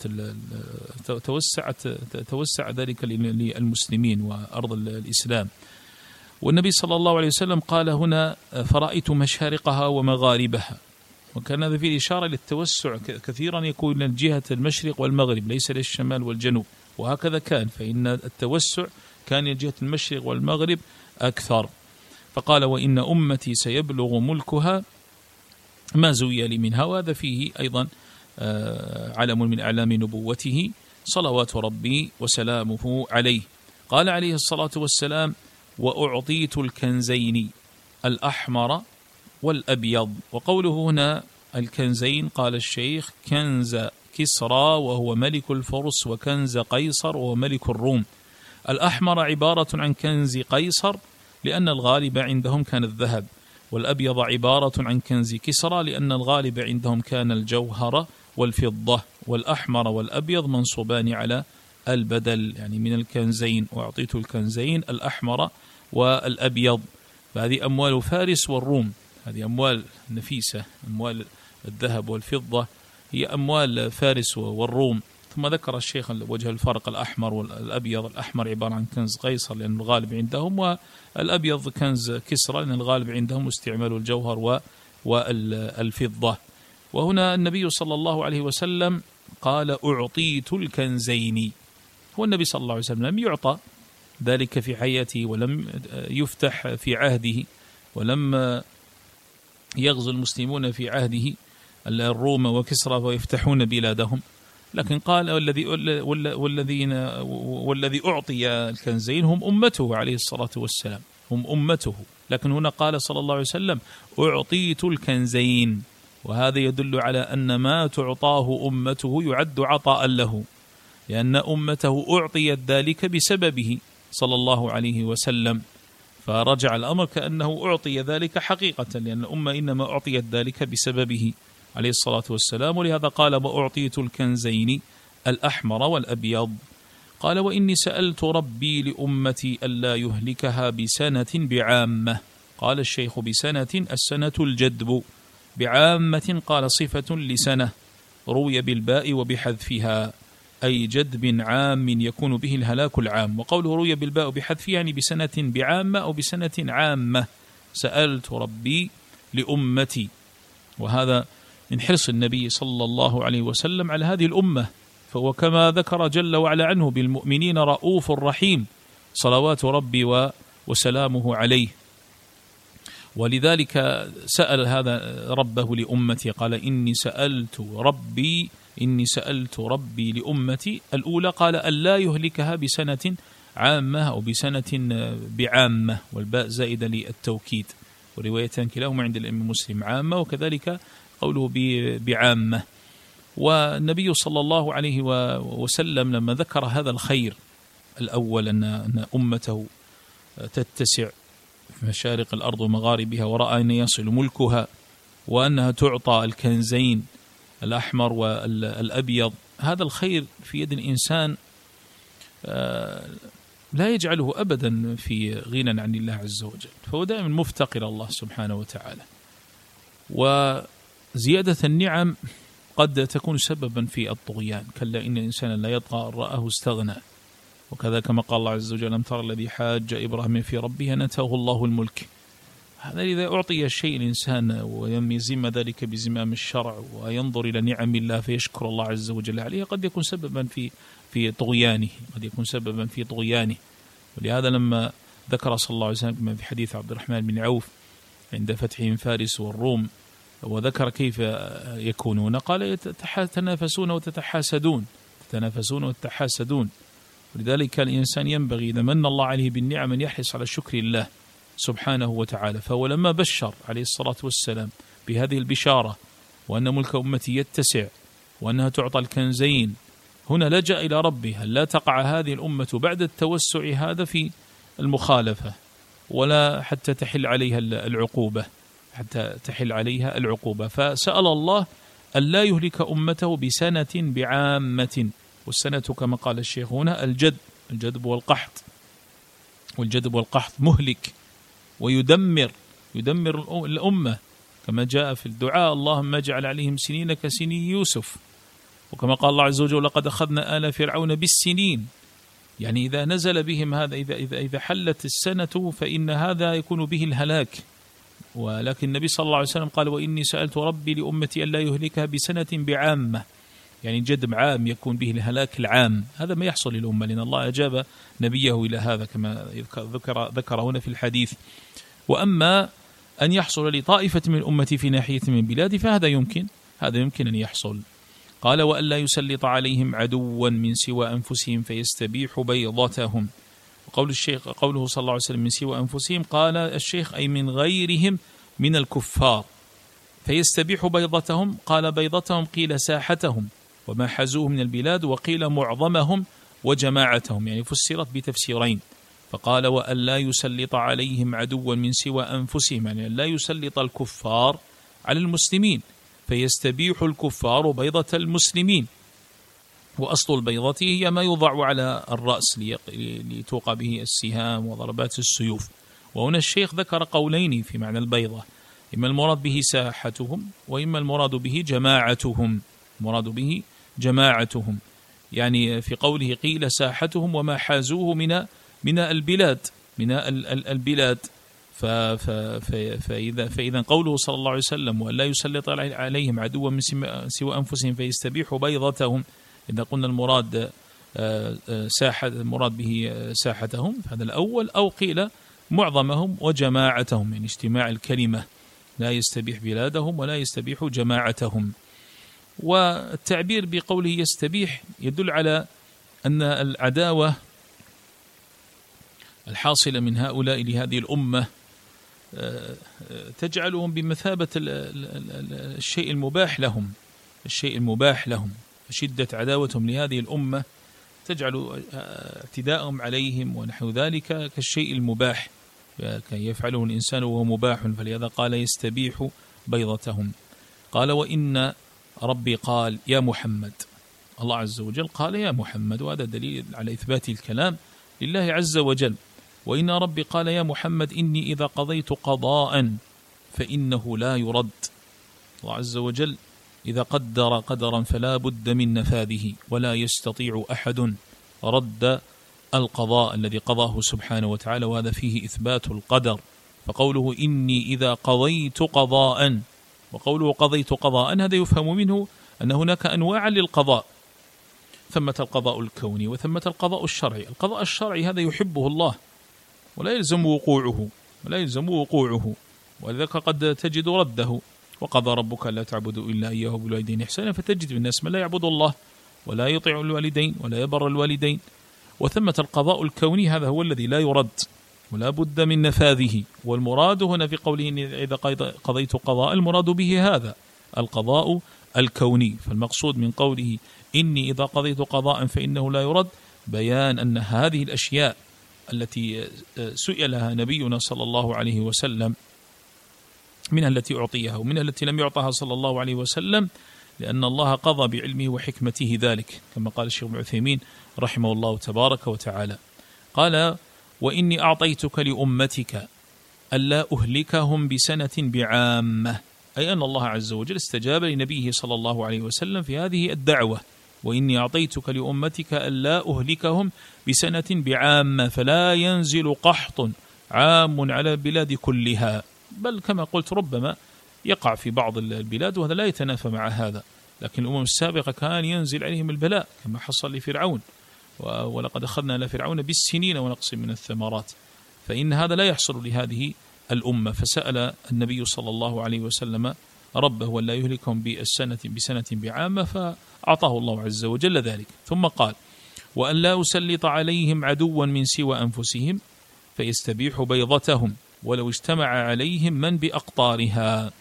Speaker 1: توسعت توسع ذلك للمسلمين وأرض الإسلام. والنبي صلى الله عليه وسلم قال هنا فرأيت مشارقها ومغاربها، وكان هذا فيه إشارة للتوسع، كثيرا يكون من جهة المشرق والمغرب ليس للشمال والجنوب، وهكذا كان، فإن التوسع كان من جهة المشرق والمغرب أكثر. فقال وإن أمتي سيبلغ ملكها ما زوي لي منها، وهذا فيه أيضا علم من أعلام نبوته صلوات ربي وسلامه عليه. قال عليه الصلاة والسلام وأعطيت الكنزين الأحمر والأبيض. وقوله هنا الكنزين قال الشيخ كنز كسرى وهو ملك الفرس، وكنز قيصر وهو ملك الروم. الأحمر عبارة عن كنز قيصر لأن الغالب عندهم كان الذهب، والأبيض عبارة عن كنز كسرى لأن الغالب عندهم كان الجوهر والفضة. والأحمر والأبيض منصوبان على البدل، يعني من الكنزين، وأعطيت الكنزين الأحمر والأبيض. فهذه أموال فارس والروم، هذه أموال نفيسة، أموال الذهب والفضة هي أموال فارس والروم. ثم ذكر الشيخ وجه الفرق الأحمر والأبيض. الأحمر عبارة عن كنز قيصر لأن الغالب عندهم، والأبيض كنز كسرى لأن الغالب عندهم استعمال الجوهر والفضة. وهنا النبي صلى الله عليه وسلم قال أعطيت الكنزين. هو النبي صلى الله عليه وسلم لم يعطى ذلك في حياته، ولم يفتح في عهده، ولم يغزو المسلمون في عهده الروم وكسرى ويفتحون بلادهم، لكن قال والذي والذين والذي أعطي الكنزين هم أمته عليه الصلاة والسلام، هم أمته. لكن هنا قال صلى الله عليه وسلم أعطيت الكنزين، وهذا يدل على أن ما تعطاه أمته يعد عطاء له، لأن أمته أعطيت ذلك بسببه صلى الله عليه وسلم، فرجع الأمر كأنه أعطي ذلك حقيقة، لأن الأمة إنما أعطيت ذلك بسببه عليه الصلاة والسلام. ولهذا قال وأعطيت الكنزين الأحمر والأبيض. قال وإني سألت ربي لأمتي ألا يهلكها بسنة بعامة. قال الشيخ بسنة السنة الجدب، بعامة قال صفة لسنة، روي بالباء وبحذفها، أي جدب عام يكون به الهلاك العام. وقوله روي بالباء وبحذفها يعني بسنة بعامة أو بسنة عامة. سألت ربي لأمتي، وهذا من حرص النبي صلى الله عليه وسلم على هذه الأمة، فهو كما ذكر جل وعلا عنه بالمؤمنين رؤوف رحيم صلوات ربي وسلامه عليه. ولذلك سأل هذا ربه لأمتي، قال إني سألت ربي إني سألت ربي لأمتي. الأولى قال ألا يهلكها بسنة عامة أو بسنة بعامة، والباء زائدة للتوكيد، وروايتان كلاهما عند الإمام مسلم عامة، وكذلك قوله بعامة. والنبي صلى الله عليه وسلم لما ذكر هذا الخير الأول أن أمته تتسع في مشارق الأرض ومغاربها، ورأى أن يصل ملكها، وأنها تعطى الكنزين الأحمر والأبيض، هذا الخير في يد الإنسان لا يجعله أبدا في غنى عن الله عز وجل، فهو دائما مفتقر الله سبحانه وتعالى. وزيادة النعم قد تكون سببا في الطغيان، كلا إن الإنسان لا يطغى أن رآه استغنى. وكذا كما قال الله عز وجل ألم تر الذي حاج إبراهيم في ربه أن آتاه الله الملك. هذا إذا أعطي الشيء الإنسان ويزم ذلك بزمام الشرع وينظر إلى نعم الله فيشكر الله عز وجل عليه، قد يكون سببا في في طغيانه قد يكون سببا في طغيانه. ولهذا لما ذكر صلى الله عليه وسلم في حديث عبد الرحمن بن عوف عند فتحهم فارس والروم، وذكر كيف يكونون، قال يتنافسون وتتحاسدون تتنافسون وتتحاسدون. ولذلك الإنسان ينبغي إذا من الله عليه بالنعم أن يحرص على شكر الله سبحانه وتعالى. فهو لما بشر عليه الصلاة والسلام بهذه البشارة وأن ملك أمتي يتسع وأنها تعطى الكنزين، هنا لجأ إلى ربه لا تقع هذه الأمة بعد التوسع هذا في المخالفة ولا حتى تحل عليها العقوبة حتى تحل عليها العقوبة. فسأل الله أن لا يهلك أمته بسنة بعامة، والسنة كما قال الشيخ هنا الجد الجدب والقحط، والجدب والقحط مهلك ويدمر يدمر الأمة، كما جاء في الدعاء اللهم اجعل عليهم سنين كسني يوسف، وكما قال الله عز وجل لقد أخذنا آل فرعون بالسنين. يعني إذا نزل بهم هذا إذا إذا إذا حلت السنة فإن هذا يكون به الهلاك. ولكن النبي صلى الله عليه وسلم قال وإني سألت ربي لأمتي ألا يهلكها بسنة بعامة، يعني جدب عام يكون به الهلاك العام. هذا ما يحصل للأمة لأن الله أجاب نبيه إلى هذا كما ذكر ذكر هنا في الحديث. وأما أن يحصل لطائفة من الأمة في ناحية من بلاد فهذا يمكن هذا يمكن أن يحصل. قال وألا يسلط عليهم عدوا من سوى أنفسهم فيستبيح بيضتهم. وقول الشيخ قوله صلى الله عليه وسلم من سوى أنفسهم، قال الشيخ أي من غيرهم من الكفار، فيستبيح بيضتهم. قال بيضتهم قيل ساحتهم وما حزوه من البلاد، وقيل معظمهم وجماعتهم، يعني فسرت بتفسيرين. فقال وألا يسلط عليهم عدوا من سوى أنفسهم، يعني لا يسلط الكفار على المسلمين، فيستبيح الكفار بيضة المسلمين. وأصل البيضة هي ما يوضع على الرأس لتوقع به السهام وضربات السيوف. وهنا الشيخ ذكر قولين في معنى البيضة، إما المراد به ساحتهم وإما المراد به جماعتهم المراد به جماعتهم يعني في قوله قيل ساحتهم وما حازوه من من البلاد من البلاد فإذا فإذا قوله صلى الله عليه وسلم وأن لا يسلط عليهم عدوا من سوى أنفسهم فيستبيح بيضتهم، إذا قلنا المراد ساحة المراد به ساحتهم هذا الأول، أو قيل معظمهم وجماعتهم، يعني اجتماع الكلمة، لا يستبيح بلادهم ولا يستبيح جماعتهم. والتعبير بقوله يستبيح يدل على أن العداوة الحاصلة من هؤلاء لهذه الأمة تجعلهم بمثابة الشيء المباح لهم الشيء المباح لهم شدة عداوتهم لهذه الأمة تجعل اعتداءهم عليهم ونحو ذلك كالشيء المباح كي يفعله الإنسان وهو مباح، فلهذا قال يستبيح بيضتهم. قال وإن ربي قال يا محمد، الله عز وجل قال يا محمد، وهذا دليل على إثبات الكلام لله عز وجل. وإن ربي قال يا محمد إني إذا قضيت قضاء فإنه لا يرد. الله عز وجل إذا قدر قدرا فلا بد من نفاذه، ولا يستطيع أحد رد القضاء الذي قضاه سبحانه وتعالى، وهذا فيه إثبات القدر. فقوله إني إذا قضيت قضاء، وقوله قضيت قضاء هذا يفهم منه أن هناك أنواع للقضاء، ثمة القضاء الكوني وثمة القضاء الشرعي. القضاء الشرعي هذا يحبه الله ولا يلزم وقوعه ولا يلزم وقوعه ولذلك قد تجد رده وقضى ربك لا تعبدوا إلا إياه وبالوالدين إحسانا، فتجد بالناس من لا يعبد الله ولا يطيع الوالدين ولا يبر الوالدين. وثمة القضاء الكوني هذا هو الذي لا يرد ولا بد من نفاذه. والمراد هنا في قوله إذا قضيت قضاء المراد به هذا القضاء الكوني. فالمقصود من قوله إني إذا قضيت قضاء فإنه لا يرد بيان أن هذه الأشياء التي سئلها نبينا صلى الله عليه وسلم منها التي أعطيها ومنها التي لم يعطها صلى الله عليه وسلم، لأن الله قضى بعلمه وحكمته ذلك كما قال الشيخ ابن عثيمين رحمه الله تبارك وتعالى. قال وإني أعطيتك لأمتك ألا أهلكهم بسنة بعامة، أي أن الله عز وجل استجاب لنبيه صلى الله عليه وسلم في هذه الدعوة. وإني أعطيتك لأمتك ألا أهلكهم بسنة بعامة، فلا ينزل قحط عام على البلاد كلها، بل كما قلت ربما يقع في بعض البلاد وهذا لا يتنافى مع هذا. لكن الأمم السابقة كان ينزل عليهم البلاء كما حصل لفرعون، ولقد أخذنا لفرعون بالسنين ونقص من الثمرات، فإن هذا لا يحصل لهذه الأمة. فسأل النبي صلى الله عليه وسلم ربه ولا يهلكهم بالسنة بسنة بعامة، فأعطاه الله عز وجل ذلك. ثم قال وأن لا أسلط عليهم عدوا من سوى أنفسهم فيستبيح بيضتهم ولو اجتمع عليهم من بأقطارها.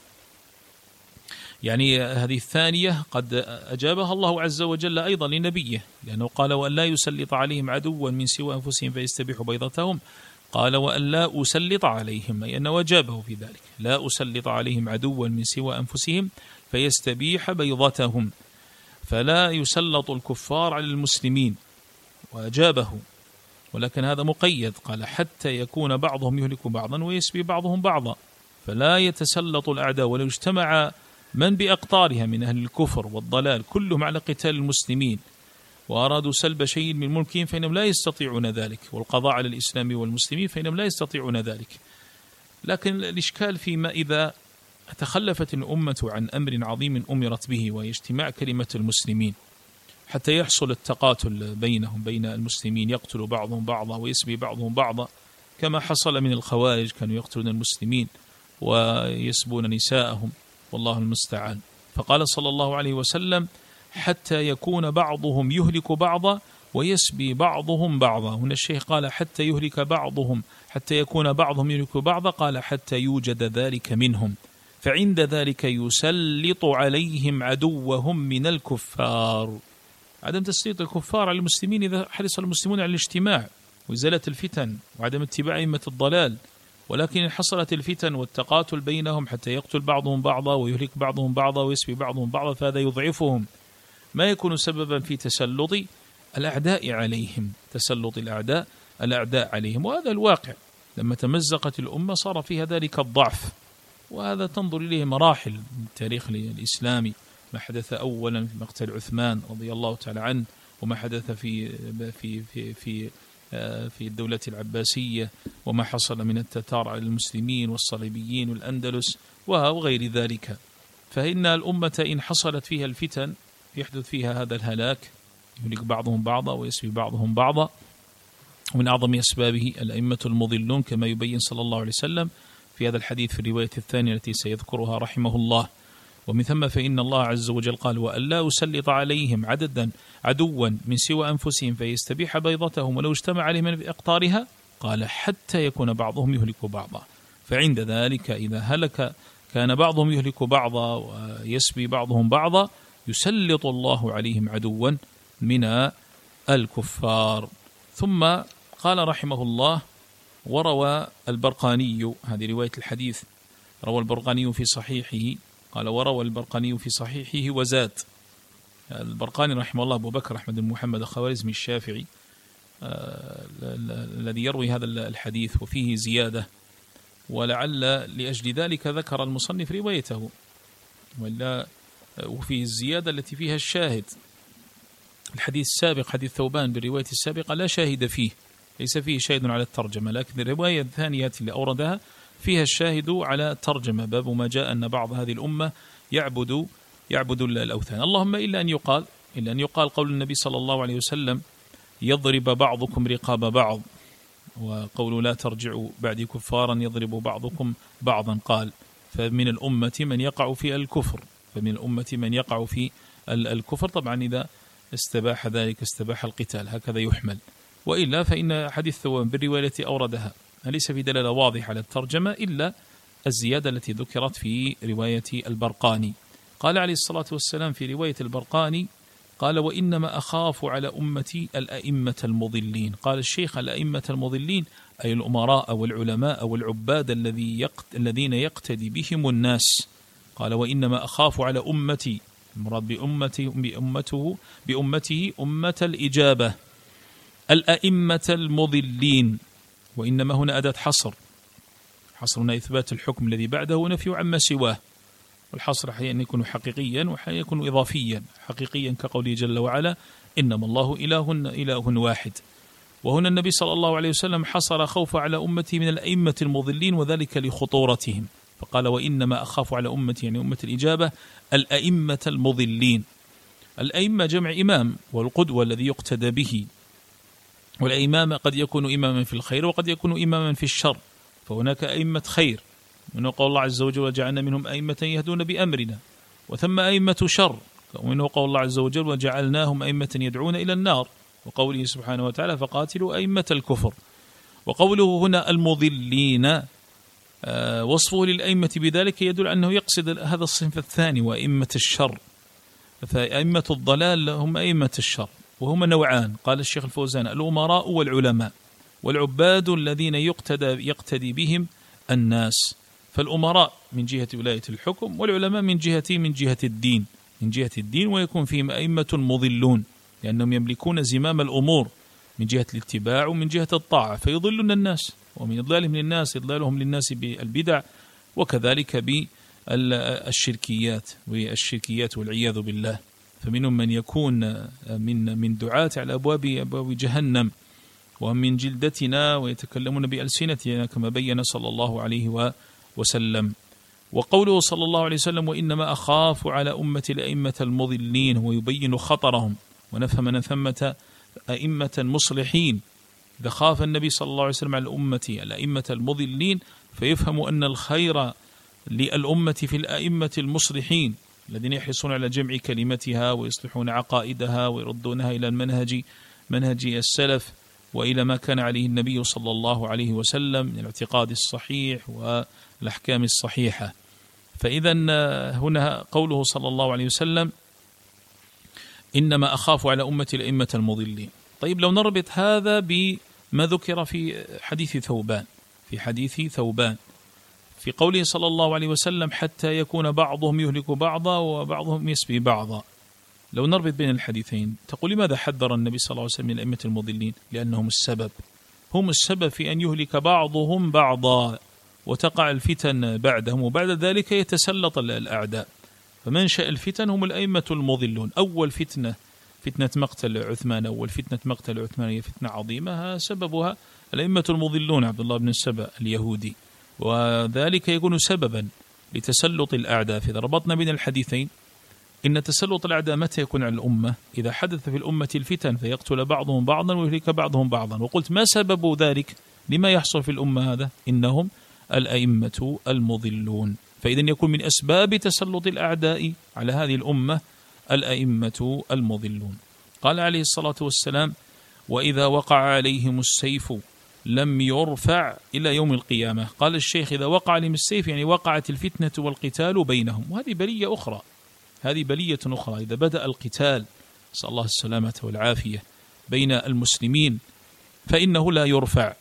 Speaker 1: يعني هذه الثانية قد أجابها الله عز وجل أيضا لنبيه، لأنه قال وأن لا يسلط عليهم عدوا من سوى أنفسهم فيستبيح بيضتهم، قال وأن لا أسلط عليهم، أي أن وجابه في ذلك، لا أسلط عليهم عدوا من سوى أنفسهم فيستبيح بيضتهم، فلا يسلط الكفار على المسلمين، وأجابه، ولكن هذا مقيد، قال حتى يكون بعضهم يهلك بعضا ويسبي بعضهم بعضا، فلا يتسلط الأعداء ولو اجتمع من بأقطارها من أهل الكفر والضلال كلهم على قتال المسلمين وأرادوا سلب شيء من ملكهم فإنهم لا يستطيعون ذلك، والقضاء على الإسلام والمسلمين فإنهم لا يستطيعون ذلك. لكن الإشكال فيما إذا تخلفت الأمة عن أمر عظيم أمرت به، وهي اجتماع كلمة المسلمين حتى يحصل التقاتل بينهم بين المسلمين، يقتل بعضهم بعضا ويسبي بعضهم بعضا، كما حصل من الخوارج، كانوا يقتلون المسلمين ويسبون نساءهم، والله المستعان. فقال صلى الله عليه وسلم حتى يكون بعضهم يهلك بعضا ويسبي بعضهم بعضا. هنا الشيخ قال حتى يهلك بعضهم، حتى يكون بعضهم يهلك بعضا، قال حتى يوجد ذلك منهم، فعند ذلك يسلط عليهم عدوهم من الكفار. عدم تسليط الكفار على المسلمين إذا حرص المسلمون على الاجتماع وإزالة الفتن وعدم اتباع أئمة الضلال، ولكن حصلت الفتن والتقاتل بينهم حتى يقتل بعضهم بعضا ويهلك بعضهم بعضا ويسبي بعضهم بعضا، فهذا يضعفهم، ما يكون سببا في تسلط الأعداء عليهم، تسلط الأعداء الأعداء عليهم. وهذا الواقع، لما تمزقت الأمة صار فيها ذلك الضعف، وهذا تنظر إليه مراحل من التاريخ الإسلامي، ما حدث أولا في مقتل عثمان رضي الله تعالى عنه، وما حدث في في في في في الدولة العباسية، وما حصل من التتار على المسلمين والصليبيين والأندلس وغير ذلك. فإن الأمة إن حصلت فيها الفتن يحدث فيها هذا الهلاك، يهلك بعضهم بعضا ويسبي بعضهم بعضا. ومن أعظم أسبابه الأئمة المضلون، كما يبين صلى الله عليه وسلم في هذا الحديث في الرواية الثانية التي سيذكرها رحمه الله. ومن ثم فإن الله عز وجل قال وأن لا أسلط عليهم عددا عدوا من سوى أنفسهم فيستبيح بيضتهم ولو اجتمع عليهم من أقطارها، قال حتى يكون بعضهم يهلك بعضا، فعند ذلك إذا هلك كان بعضهم يهلك بعضا ويسبي بعضهم بعضا يسلط الله عليهم عدوا من الكفار. ثم قال رحمه الله وروى البرقاني، هذه رواية الحديث، روى البرقاني في صحيحه، قال وروى البرقاني في صحيحه وزاد. البرقاني رحمه الله أبو بكر أحمد بن محمد الخوارزمي الشافعي الذي يروي هذا الحديث، وفيه زيادة، ولعل لأجل ذلك ذكر المصنف روايته، ولا وفيه الزيادة التي فيها الشاهد. الحديث السابق حديث ثوبان بالرواية السابقة لا شاهد فيه، ليس فيه شاهد على الترجمة، لكن الرواية الثانية اللي أوردها فيها الشاهد على الترجمة، باب ما جاء أن بعض هذه الأمة يعبد يعبد الأوثان. اللهم إلا أن يقال إلا أن يقال قول النبي صلى الله عليه وسلم يضرب بعضكم رقاب بعض، وقول لا ترجعوا بعد كفارا يضرب بعضكم بعضا، قال فمن الأمة من يقع في الكفر، فمن الأمة من يقع في الكفر. طبعا إذا استباح ذلك استباح القتال، هكذا يحمل، وإلا فإن حديث ثوبان بالرواية التي أوردها ليس في دلالة واضحة على الترجمة إلا الزيادة التي ذكرت في رواية البرقاني. قال عليه الصلاة والسلام في رواية البرقاني قال وإنما أخاف على أمتي الأئمة المضلين. قال الشيخ الأئمة المضلين أي الأمراء والعلماء والعباد الذي يقت الذين يقتدي بهم الناس. قال وإنما أخاف على أمتي، المراد بأمتي بأمته بأمته أمة الإجابة، الأئمة المضلين، وإنما هنا أداة حصر، حصر هنا إثبات الحكم الذي بعده ونفي عما سواه، والحصر أحيانا يكون حقيقيا وأحيانا يكون إضافيا. حقيقيا كقوله جل وعلا إنما الله إله إله واحد، وهنا النبي صلى الله عليه وسلم حصر خوف على أمتي من الأئمة المضلين وذلك لخطورتهم، فقال وإنما أخاف على أمتي يعني أمة الإجابة الأئمة المضلين. الأئمة جمع إمام، والقدوة الذي يقتدى به، والإمام قد يكون إماما في الخير وقد يكون إماما في الشر، فهناك أئمة خير، منه قول الله عز وجل وجعلنا منهم أئمة يهدون بأمرنا، وثم أئمة شر، ومنه قول الله عز وجل وجعلناهم أئمة يدعون إلى النار، وقوله سبحانه وتعالى فقاتلوا أئمة الكفر. وقوله هنا المضلين آه وصفه للأئمة بذلك يدل أنه يقصد هذا الصنف الثاني وأئمة الشر، فأئمة الضلال هم أئمة الشر، وهم نوعان. قال الشيخ الفوزان الأمراء والعلماء، والعباد الذين يقتدى يقتدي بهم الناس، فالأمراء من جهة ولاية الحكم، والعلماء من جهة من جهة الدين من جهة الدين ويكون فيهم أئمة مضلون لأنهم يملكون زمام الأمور من جهة الاتباع ومن جهة الطاعة، فيضلون الناس، ومن إضلالهم للناس إضلالهم للناس بالبدع وكذلك بالشركيات والشركيات والعياذ بالله. فمنهم من يكون من من دعاة على أبواب أبواب جهنم وهم من جلدتنا ويتكلمون بألسنتنا كما بين صلى الله عليه وسلم. وقوله صلى الله عليه وسلم وإنما أخاف على أمة الأئمة المضلين ويبين خطرهم، ونفهم من ثمة أئمة مصلحين. إذا خاف النبي صلى الله عليه وسلم على الأمة الأئمة المضلين فيفهم أن الخير للأمة في الأئمة المصلحين الذين يحرصون على جمع كلمتها ويصلحون عقائدها ويردونها إلى المنهج منهج السلف وإلى ما كان عليه النبي صلى الله عليه وسلم من الاعتقاد الصحيح والأحكام الصحيحة. فإذا هنا قوله صلى الله عليه وسلم إنما أخاف على أمة الأئمة المضلين. طيب لو نربط هذا بما ذكر في حديث ثوبان في حديث ثوبان في قوله صلى الله عليه وسلم حتى يكون بعضهم يهلك بعضا وبعضهم يسبي بعضا، لو نربط بين الحديثين تقول لماذا حذر النبي صلى الله عليه وسلم من الأئمة المضلين؟ لأنهم السبب هم السبب في أن يهلك بعضهم بعضا وتقع الفتن بعدهم، وبعد ذلك يتسلط الأعداء. فمنشأ الفتن هم الأئمة المضلون. أول فتنة فتنة مقتل عثمان أول فتنة مقتل عثمان هي فتنة عظيمة سببها الأئمة المضلون عبد الله بن السبأ اليهودي، وذلك يكون سببا لتسلط الأعداء. فإذا ربطنا بين الحديثين إن تسلط الأعداء متى يكون على الأمة؟ إذا حدث في الأمة الفتن فيقتل بعضهم بعضا ويهلك بعضهم بعضا. وقلت ما سبب ذلك؟ لما يحصل في الأمة هذا؟ إنهم الأئمة المضلون. فإذا يكون من أسباب تسلط الأعداء على هذه الأمة الأئمة المضلون. قال عليه الصلاة والسلام وإذا وقع عليهم السيف لم يرفع إلى يوم القيامة. قال الشيخ إذا وقع عليهم السيف يعني وقعت الفتنة والقتال بينهم، وهذه بلية أخرى هذه بلية أخرى. إذا بدأ القتال نسأل الله السلامة والعافية بين المسلمين فإنه لا يرفع.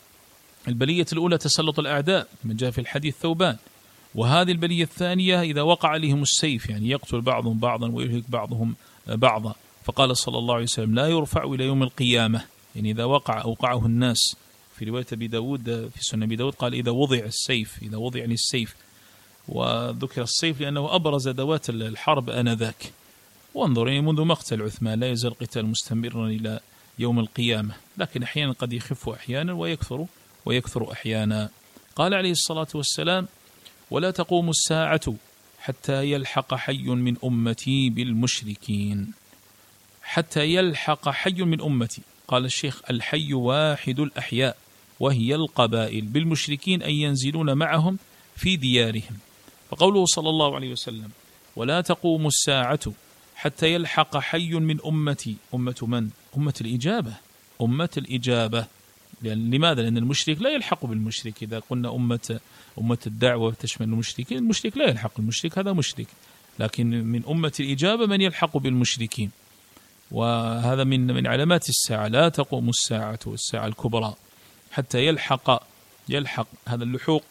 Speaker 1: البلية الأولى تسلط الأعداء من جاء في الحديث ثوبان، وهذه البلية الثانية إذا وقع عليهم السيف يعني يقتل بعضهم بعضا ويهلك بعضهم بعضا. فقال صلى الله عليه وسلم لا يرفع إلى يوم القيامة، يعني إذا وقع أوقعه الناس. في رواية أبي داود في سنة أبي داود قال إذا وضع السيف إذا وضع يعني السيف، وذكر السيف لأنه أبرز أدوات الحرب آنذاك. وانظر يعني منذ مقتل عثمان لا يزال القتال مستمرا إلى يوم القيامة، لكن أحيانا قد يخف أحيانا ويكثر ويكثر أحيانا. قال عليه الصلاة والسلام ولا تقوم الساعة حتى يلحق حي من أمتي بالمشركين. حتى يلحق حي من أمتي، قال الشيخ الحي واحد الأحياء وهي القبائل، بالمشركين أن ينزلون معهم في ديارهم. فقوله صلى الله عليه وسلم ولا تقوم الساعة حتى يلحق حي من أمتي، أمة من؟ أمة الإجابة أمة الإجابة. لأن لماذا؟ لأن المشرك لا يلحق بالمشرك. إذا قلنا أمة أمة الدعوة تشمل المشركين، المشرك لا يلحق المشرك هذا مشرك، لكن من أمة الإجابة من يلحق بالمشركين. وهذا من من علامات الساعة لا تقوم الساعة الساعة الكبرى حتى يلحق يلحق هذا اللحوق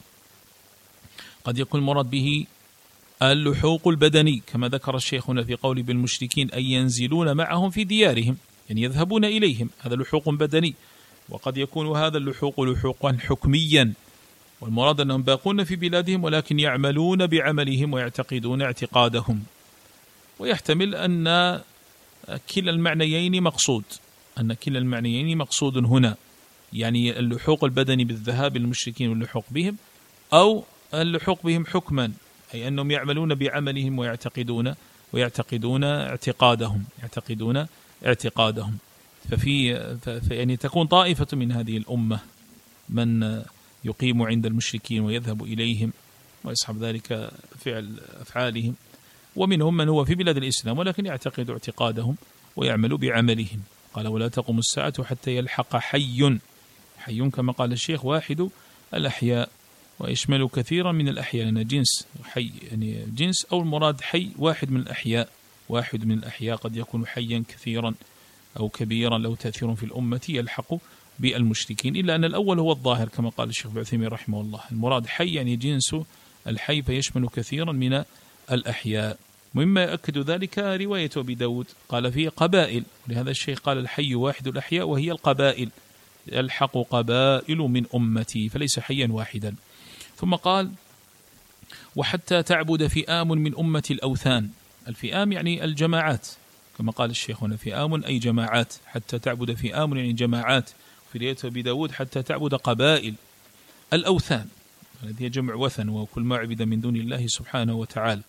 Speaker 1: قد يكون المراد به اللحوق البدني كما ذكر الشيخ هنا في قول بالمشركين أن ينزلون معهم في ديارهم، يعني يذهبون إليهم، هذا لحوق بدني. وقد يكون هذا اللحوق لحوقا حكميا، والمراد أنهم باقون في بلادهم ولكن يعملون بعملهم ويعتقدون اعتقادهم. ويحتمل أن كلا المعنيين مقصود أن كلا المعنيين مقصود هنا، يعني اللحوق البدني بالذهاب للمشركين واللحوق بهم، أو اللحوق بهم حكما أي أنهم يعملون بعملهم ويعتقدون ويعتقدون اعتقادهم يعتقدون اعتقادهم. ففي يعني تكون طائفة من هذه الأمة من يقيم عند المشركين ويذهب إليهم ويصحب ذلك فعل أفعالهم، ومنهم من هو في بلاد الإسلام ولكن يعتقد اعتقادهم ويعمل بعملهم. قال ولا تقوم الساعة حتى يلحق حي حي كما قال الشيخ واحد الأحياء، ويشمل كثيرا من الأحياء لأن جنس حي يعني جنس، أو المراد حي واحد من الأحياء. واحد من الأحياء قد يكون حيا كثيرا أو كبيرا له تأثير في الأمة يلحق بالمشركين، إلا أن الأول هو الظاهر كما قال الشيخ ابن عثيمين رحمه الله، المراد حي يعني جنس الحي فيشمل كثيرا من الأحياء. مما يؤكد ذلك رواية أبي داود قال فيه قبائل، لهذا الشيخ قال الحي واحد الأحياء وهي القبائل، يلحق قبائل من أمتي، فليس حيا واحدا. ثم قال وحتى تعبد فئام من أمة الأوثان، الفئام يعني الجماعات كما قال الشيخ هنا، فئام أي جماعات، حتى تعبد فئام يعني جماعات، في رواية أبي داود حتى تعبد قبائل الأوثان الذي هي جمع وثن وكل ما عبد من دون الله سبحانه وتعالى.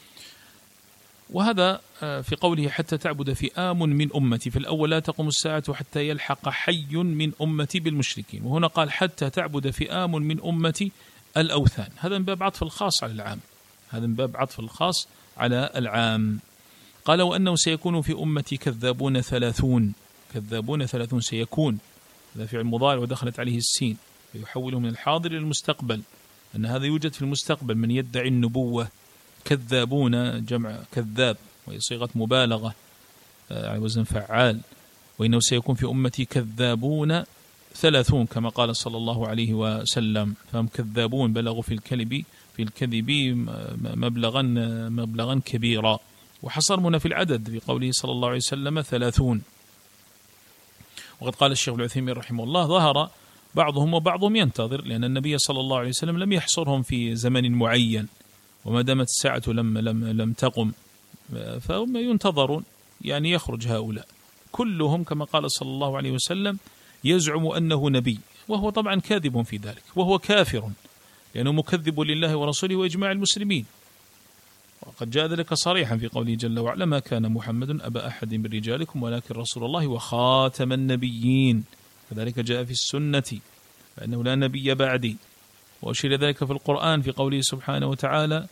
Speaker 1: وهذا في قوله حتى تعبد فئام من أمتي، في الأول لا تقوم الساعة حتى يلحق حي من أمتي بالمشركين، وهنا قال حتى تعبد فئام من أمتي الأوثان، هذا من باب عطف الخاص على العام، هذا من باب عطف الخاص على العام. قال وأنه سيكون في أمتي كذابون ثلاثون، كذابون ثلاثون سيكون، هذا فعل مضارع ودخلت عليه السين فيحوله من الحاضر إلى المستقبل، أن هذا يوجد في المستقبل من يدعي النبوة، كذابون جمع كذاب وهي صيغة مبالغة على وزن فعال، وإنه سيكون في أمتي كذابون ثلاثون كما قال صلى الله عليه وسلم، فهم كذابون بلغوا في الكذب في الكذب مبلغا مبلغا كبيرا، وحصرنا في العدد في قوله صلى الله عليه وسلم ثلاثون. وقد قال الشيخ ابن عثيمين رحمه الله ظهر بعضهم وبعضهم ينتظر، لأن النبي صلى الله عليه وسلم لم يحصرهم في زمن معين، وما دامت الساعة لم لم لم تقم فهم ينتظرون، يعني يخرج هؤلاء كلهم كما قال صلى الله عليه وسلم يزعم أنه نبي، وهو طبعا كاذب في ذلك، وهو كافر لأنه مكذب لله ورسوله وإجماع المسلمين، وقد جاء ذلك صريحا في قوله جل وعلا ما كان محمد أبا أحد من رجالكم ولكن رسول الله وخاتم النبيين، كذلك جاء في السنة فإنه لا نبي بعدي، وأشير ذلك في القرآن في قوله سبحانه وتعالى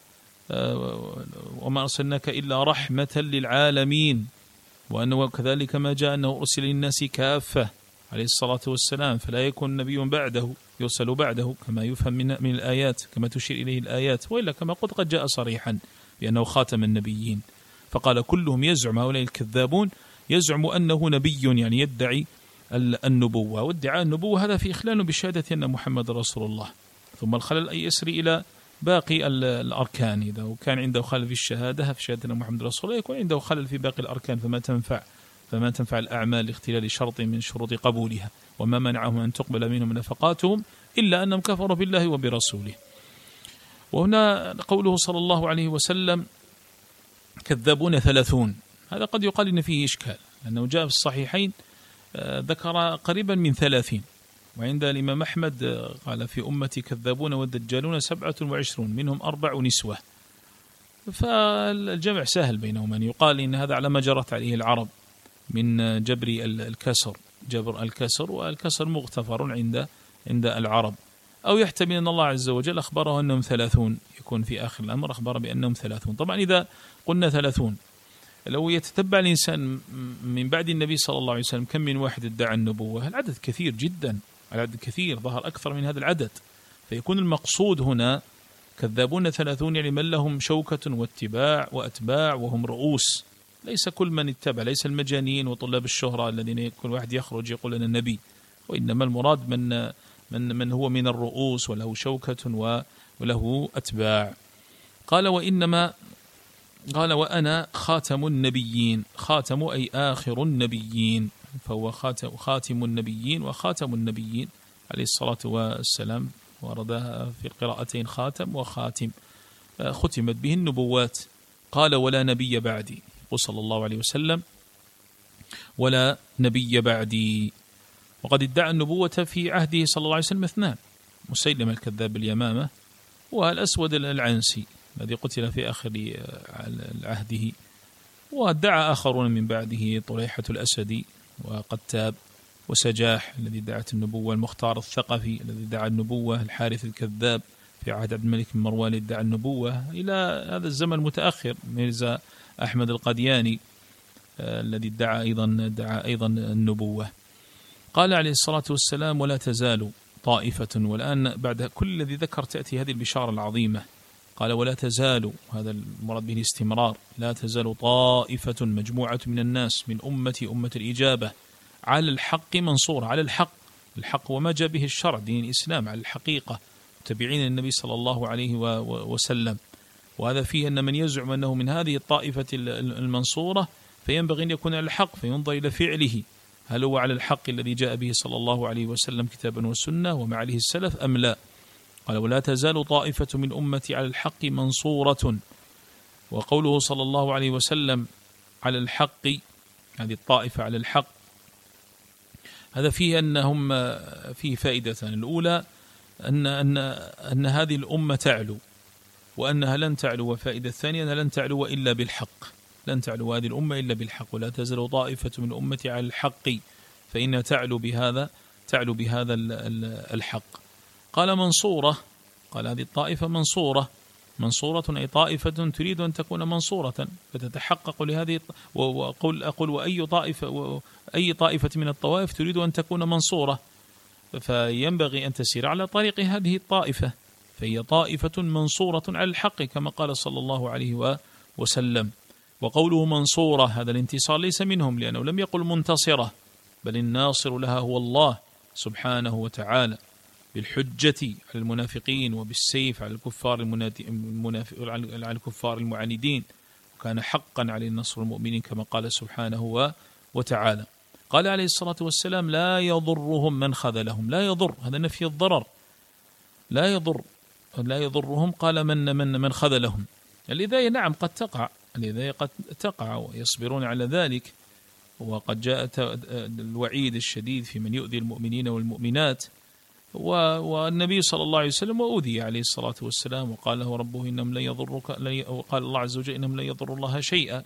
Speaker 1: وما أرسلناك إلا رحمة للعالمين، وأنه كذلك ما جاء أنه أرسل للناس كافة عليه الصلاة والسلام، فلا يكون نبي بعده يرسل بعده كما يفهم من, من الآيات كما تشير إليه الآيات، وإلا كما قلت قد جاء صريحا بأنه خاتم النبيين. فقال كلهم يزعم هؤلاء الكذابون يزعم أنه نبي، يعني يدعي النبوة، وادعاء النبوة هذا في إخلال بشهادة أن محمد رسول الله، ثم الخلل أي يسري إلى باقي الأركان، إذا كان عنده خلل في الشهادة في شهادة أن محمد رسول الله يكون عنده خلل في باقي الأركان، فما تنفع فما تنفع الأعمال لاختلال شرط من شروط قبولها، وما منعهم أن تقبل منهم نفقاتهم إلا أنهم كفروا بالله وبرسوله. وهنا قوله صلى الله عليه وسلم كذابون ثلاثون، هذا قد يقال إن فيه إشكال، لأنه جاء في الصحيحين ذكر قريبا من ثلاثين، وعند الإمام أحمد قال في أمتي كذابون والدجالون سبعة وعشرون منهم أربع نسوة، فالجمع سهل بينهم، أن يقال إن هذا على ما جرت عليه العرب من جبر الكسر، جبر الكسر، والكسر مغتفر عند عند العرب، أو يحتمل أن الله عز وجل أخبره أنهم ثلاثون، يكون في آخر الأمر أخبر بأنهم ثلاثون. طبعا إذا قلنا ثلاثون لو يتتبع الإنسان من بعد النبي صلى الله عليه وسلم كم من واحد ادعى النبوة، العدد كثير جدا، العدد كثير، ظهر أكثر من هذا العدد، فيكون المقصود هنا كذابون ثلاثون يعني من لهم شوكة واتباع وأتباع وهم رؤوس، ليس كل من اتبع، ليس المجانين وطلاب الشهرة الذين كل واحد يخرج يقول أنا النبي، وإنما المراد من من من هو من الرؤوس وله شوكة وله أتباع. قال وإنما قال وأنا خاتم النبيين، خاتم أي آخر النبيين، فهو خاتم, خاتم النبيين وخاتم النبيين عليه الصلاة والسلام، وردها في القراءتين خاتم وخاتم، ختمت به النبوات. قال ولا نبي بعدي، صلى الله عليه وسلم ولا نبي بعدي. وقد ادعى النبوة في عهده صلى الله عليه وسلم اثنان، مسيلمة الكذاب اليمامة والأسود العنسي الذي قتل في آخر عهده، وادعى آخرون من بعده طليحة الأسدي وقتاب وسجاح الذي ادعت النبوة، المختار الثقفي الذي ادعى النبوة، الحارث الكذاب في عهد عبد الملك بن مروان ادعى النبوة، إلى هذا الزمن المتأخر ميرزا أحمد القدياني الذي ادعى أيضا ادعى أيضا النبوة. قال عليه الصلاة والسلام ولا تزال طائفة، والآن بعد كل الذي ذكر تأتي هذه البشارة العظيمة، قال ولا تزال، هذا المراد به الاستمرار، لا تزال طائفة مجموعة من الناس من أمتي أمة الإجابة على الحق منصورة، على الحق الحق وما جاء به الشرع، دين الإسلام على الحقيقة، متبعين النبي صلى الله عليه وسلم. وهذا فيه أن من يزعم أنه من هذه الطائفة المنصورة فينبغي أن يكون على الحق، فينظر إلى فعله، هل هو على الحق الذي جاء به صلى الله عليه وسلم كتابا وسنة وما عليه السلف أم لا؟ قال ولا تزال طائفة من أمتي على الحق منصورة. وقوله صلى الله عليه وسلم على الحق، هذه الطائفة على الحق، هذا فيه أنهم فيه فائدة. الأولى أن, أن, أن هذه الأمة تعلو وأنها لن تعلو، وفائدة الثانية أنها لن تعلو إلا بالحق، لن تعلو هذه الأمة إلا بالحق. ولا تزال طائفة من أمتي على الحق فإنها تعلو بهذا تعلو بهذا الحق. قال منصورة، قال هذه الطائفة منصورة، منصورة أي طائفة تريد أن تكون منصورة فتتحقق لهذه. وأقول أقول وأي طائفة وأي طائفة من الطوائف تريد أن تكون منصورة، فينبغي أن تسير على طريق هذه الطائفة، فهي طائفة منصورة على الحق كما قال صلى الله عليه وسلم. وقوله منصورة هذا الانتصار ليس منهم، لأنه لم يقل منتصرة، بل الناصر لها هو الله سبحانه وتعالى بالحجة على المنافقين وبالسيف على الكفار المناف... على الكفار المعاندين، وكان حقا على النصر المؤمنين كما قال سبحانه وتعالى. قال عليه الصلاة والسلام لا يضرهم من خذلهم، لا يضر هذا نفي الضرر، لا يضر لا يضرهم. قال من من من خذلهم، الإذاية نعم قد تقع، الإذاية قد تقع ويصبرون على ذلك، وقد جاء الوعيد الشديد في من يؤذي المؤمنين والمؤمنات، والنبي صلى الله عليه وسلم وأوذي عليه الصلاة والسلام وقال له ربه إنهم لن يضرك، وقال الله عز وجل إنهم لن يضروا الله شيئا.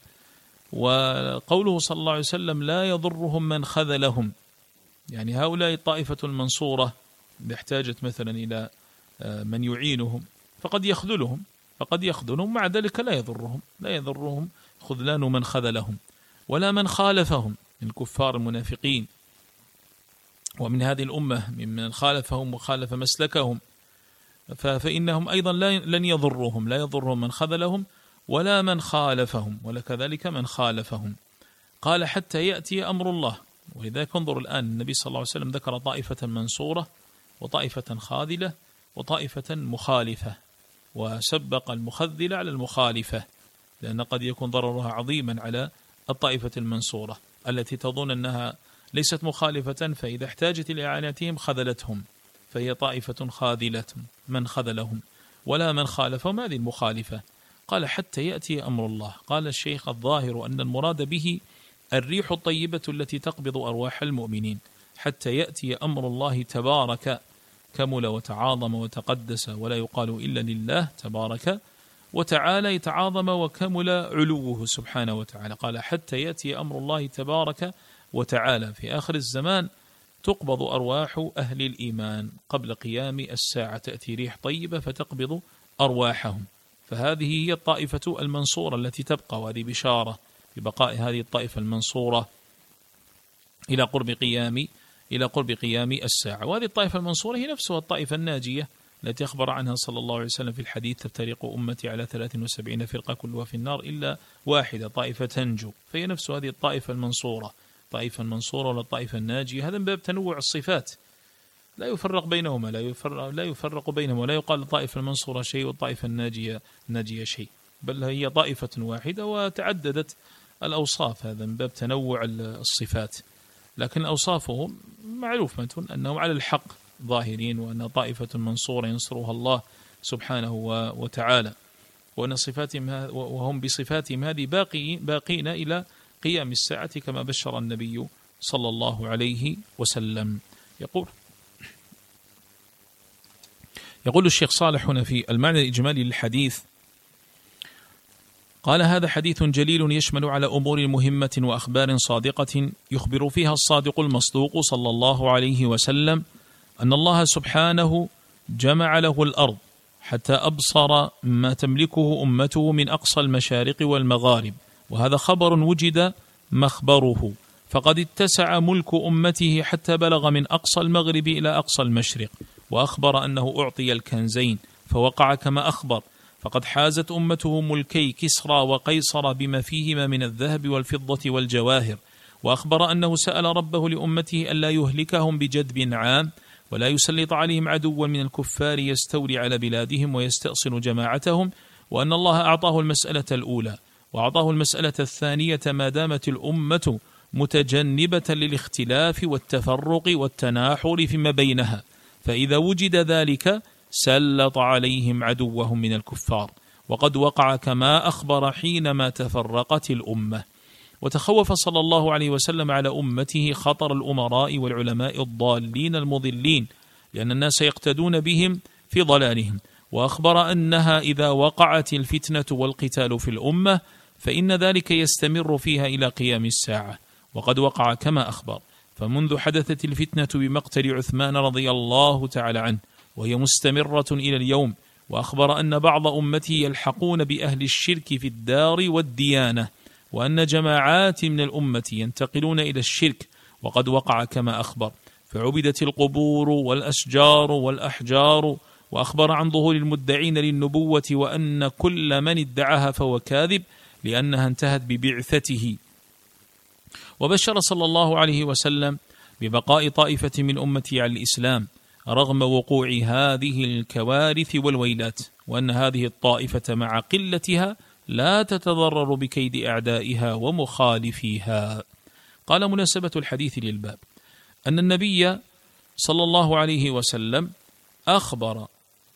Speaker 1: وقوله صلى الله عليه وسلم لا يضرهم من خذلهم، يعني هؤلاء الطائفة المنصورة إذا احتاجت مثلا إلى من يعينهم فقد يخذلهم فقد يخذلهم مع ذلك لا يضرهم لا يضرهم خذلان من خذلهم ولا من خالفهم من كفار المنافقين ومن هذه الأمة ممن خالفهم وخالف مسلكهم، فإنهم أيضا لن يضرهم لا يضرهم من خذلهم ولا من خالفهم ولا كذلك من خالفهم. قال حتى يأتي أمر الله. ولذلك انظر الآن النبي صلى الله عليه وسلم ذكر طائفة منصورة وطائفة خاذلة وطائفة مخالفة، وسبق المخذل على المخالفة، لأن قد يكون ضررها عظيما على الطائفة المنصورة التي تظن أنها ليست مخالفة، فإذا احتاجت إلى إعانتهم خذلتهم، فهي طائفة خاذلة من خذلهم ولا من خالفهم، هذه المخالفة. قال حتى يأتي أمر الله. قال الشيخ الظاهر أن المراد به الريح الطيبة التي تقبض أرواح المؤمنين، حتى يأتي أمر الله تبارك كمل وتعاظم وتقدس ولا يقال إلا لله تبارك وتعالى، يتعاظم وكمل علوه سبحانه وتعالى. قال حتى يأتي أمر الله تبارك وتعالى في آخر الزمان تقبض أرواح أهل الإيمان قبل قيام الساعة، تأتي ريح طيبة فتقبض أرواحهم، فهذه هي الطائفة المنصورة التي تبقى، وهذه بشارة ببقاء هذه الطائفة المنصورة إلى قرب قيام إلى قرب قيام الساعة. وهذه الطائفة المنصورة هي نفسها الطائفة الناجية التي أخبر عنها صلى الله عليه وسلم في الحديث تفترق أمتي على ثلاث وسبعين فرقة كلها في النار إلا واحدة طائفة تنجو، فهي نفس هذه الطائفة المنصورة، طائفة المنصورة ولا الطائفة الناجية. هذا من باب تنوع الصفات، لا يفرق بينهما لا يفرق, لا يفرق بينهما ولا يقال الطائفة المنصورة شيء والطائفة الناجية الناجية شيء، بل هي طائفة واحدة وتعددت الأوصاف، هذا من باب تنوع الصفات. لكن أوصافهم معروفة أنهم على الحق ظاهرين، وأن طائفة منصورة ينصرها الله سبحانه وتعالى، وأن صفاتهم وهم بصفاتهم هذه باقي باقين إلى قيام الساعة كما بشر النبي صلى الله عليه وسلم. يقول يقول الشيخ صالح هنا في المعنى الإجمالي للحديث، قال هذا حديث جليل يشمل على أمور مهمة وأخبار صادقة يخبر فيها الصادق المصدوق صلى الله عليه وسلم أن الله سبحانه جمع له الأرض حتى أبصر ما تملكه أمته من أقصى المشارق والمغارب، وهذا خبر وجد مخبره، فقد اتسع ملك أمته حتى بلغ من أقصى المغرب إلى أقصى المشرق، وأخبر أنه أعطي الكنزين فوقع كما أخبر، فقد حازت أمته ملكي كسرى وقيصر بما فيهما من الذهب والفضة والجواهر، وأخبر أنه سأل ربه لأمته ألا يهلكهم بجذب عام ولا يسلط عليهم عدوا من الكفار يستولي على بلادهم ويستأصل جماعتهم، وأن الله أعطاه المسألة الأولى وأعطاه المسألة الثانية ما دامت الأمة متجنبة للاختلاف والتفرق والتناحر فيما بينها، فإذا وجد ذلك سلط عليهم عدوهم من الكفار، وقد وقع كما أخبر حينما تفرقت الأمة. وتخوف صلى الله عليه وسلم على أمته خطر الأمراء والعلماء الضالين المضلين، لأن الناس يقتدون بهم في ضلالهم، وأخبر أنها إذا وقعت الفتنة والقتال في الأمة فإن ذلك يستمر فيها إلى قيام الساعة، وقد وقع كما أخبر. فمنذ حدثت الفتنة بمقتل عثمان رضي الله تعالى عنه وهي مستمرة إلى اليوم، وأخبر أن بعض أمته يلحقون بأهل الشرك في الدار والديانة، وأن جماعات من الأمة ينتقلون إلى الشرك، وقد وقع كما أخبر. فعبدت القبور والأشجار والأحجار، وأخبر عن ظهور المدعين للنبوة وأن كل من ادعاها فهو كاذب لأنها انتهت ببعثته. وبشر صلى الله عليه وسلم ببقاء طائفة من أمته على الإسلام رغم وقوع هذه الكوارث والويلات، وأن هذه الطائفة مع قلتها لا تتضرر بكيد أعدائها ومخالفيها. قال مناسبة الحديث للباب أن النبي صلى الله عليه وسلم أخبر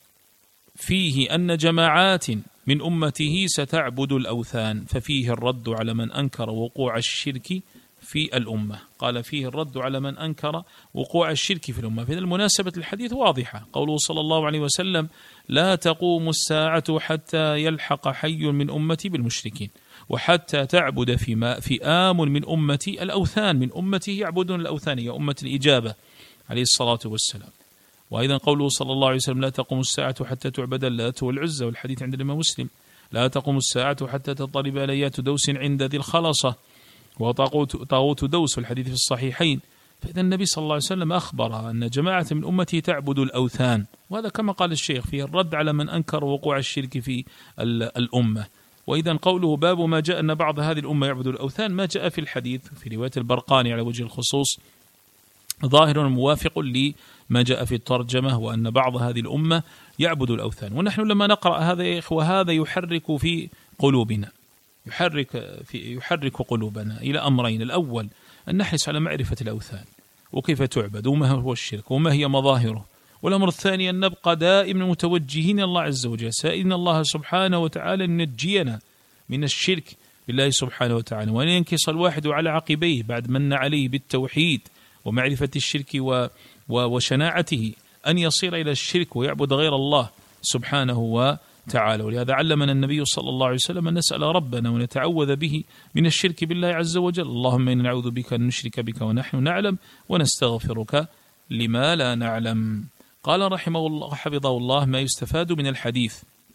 Speaker 1: فيه أن جماعات من أمته ستعبد الأوثان، ففيه الرد على من أنكر وقوع الشرك في الأمة. قال فيه الرد على من أنكر وقوع الشرك في الأمة. فإن المناسبة الحديث واضحة، قوله صلى الله عليه وسلم لا تقوم الساعة حتى يلحق حي من أمتي بالمشركين، وحتى تعبد في فئام من أمتي الأوثان، من أمته يعبدون الأوثان، يا أمة الإجابة عليه الصلاة والسلام. وأيضا قوله صلى الله عليه وسلم لا تقوم الساعة حتى تعبد اللات والعزى، والحديث عند الإمام مسلم لا تقوم الساعة حتى تضطرب آليات دوس عند ذي الخلصة وطاغوت دوس، والحديث في الصحيحين. فإذا النبي صلى الله عليه وسلم أخبر أن جماعة من أمته تعبد الأوثان، وهذا كما قال الشيخ فيه الرد على من أنكر وقوع الشرك في الأمة. وإذا قوله باب ما جاء أن بعض هذه الأمة يعبد الأوثان، ما جاء في الحديث في رواية البرقاني على وجه الخصوص ظاهر موافق لما جاء في الترجمة، وأن بعض هذه الأمة يعبد الأوثان. ونحن لما نقرأ هذا يا إخوة هذا يحرك في قلوبنا، يحرك في يحرك قلوبنا إلى أمرين: الأول أن نحرص على معرفة الأوثان وكيف تعبد وما هو الشرك وما هي مظاهره، والأمر الثاني أن نبقى دائما متوجهين إلى الله عز وجل، سائلين الله سبحانه وتعالى أن ينجينا من الشرك بالله سبحانه وتعالى، وأن ينكص الواحد على عقبيه بعد من عليه بالتوحيد ومعرفة الشرك وشناعته، أن يصير إلى الشرك ويعبد غير الله سبحانه وتعالى. ولهذا علمنا النبي صلى الله عليه وسلم أن نسأل ربنا ونتعوذ به من الشرك بالله عز وجل. اللهم إنا نعوذ بك أن نشرك بك ونحن نعلم ونستغفرك لما لا نعلم. قال رحمه الله حفظه الله ما يستفاد من الحديث.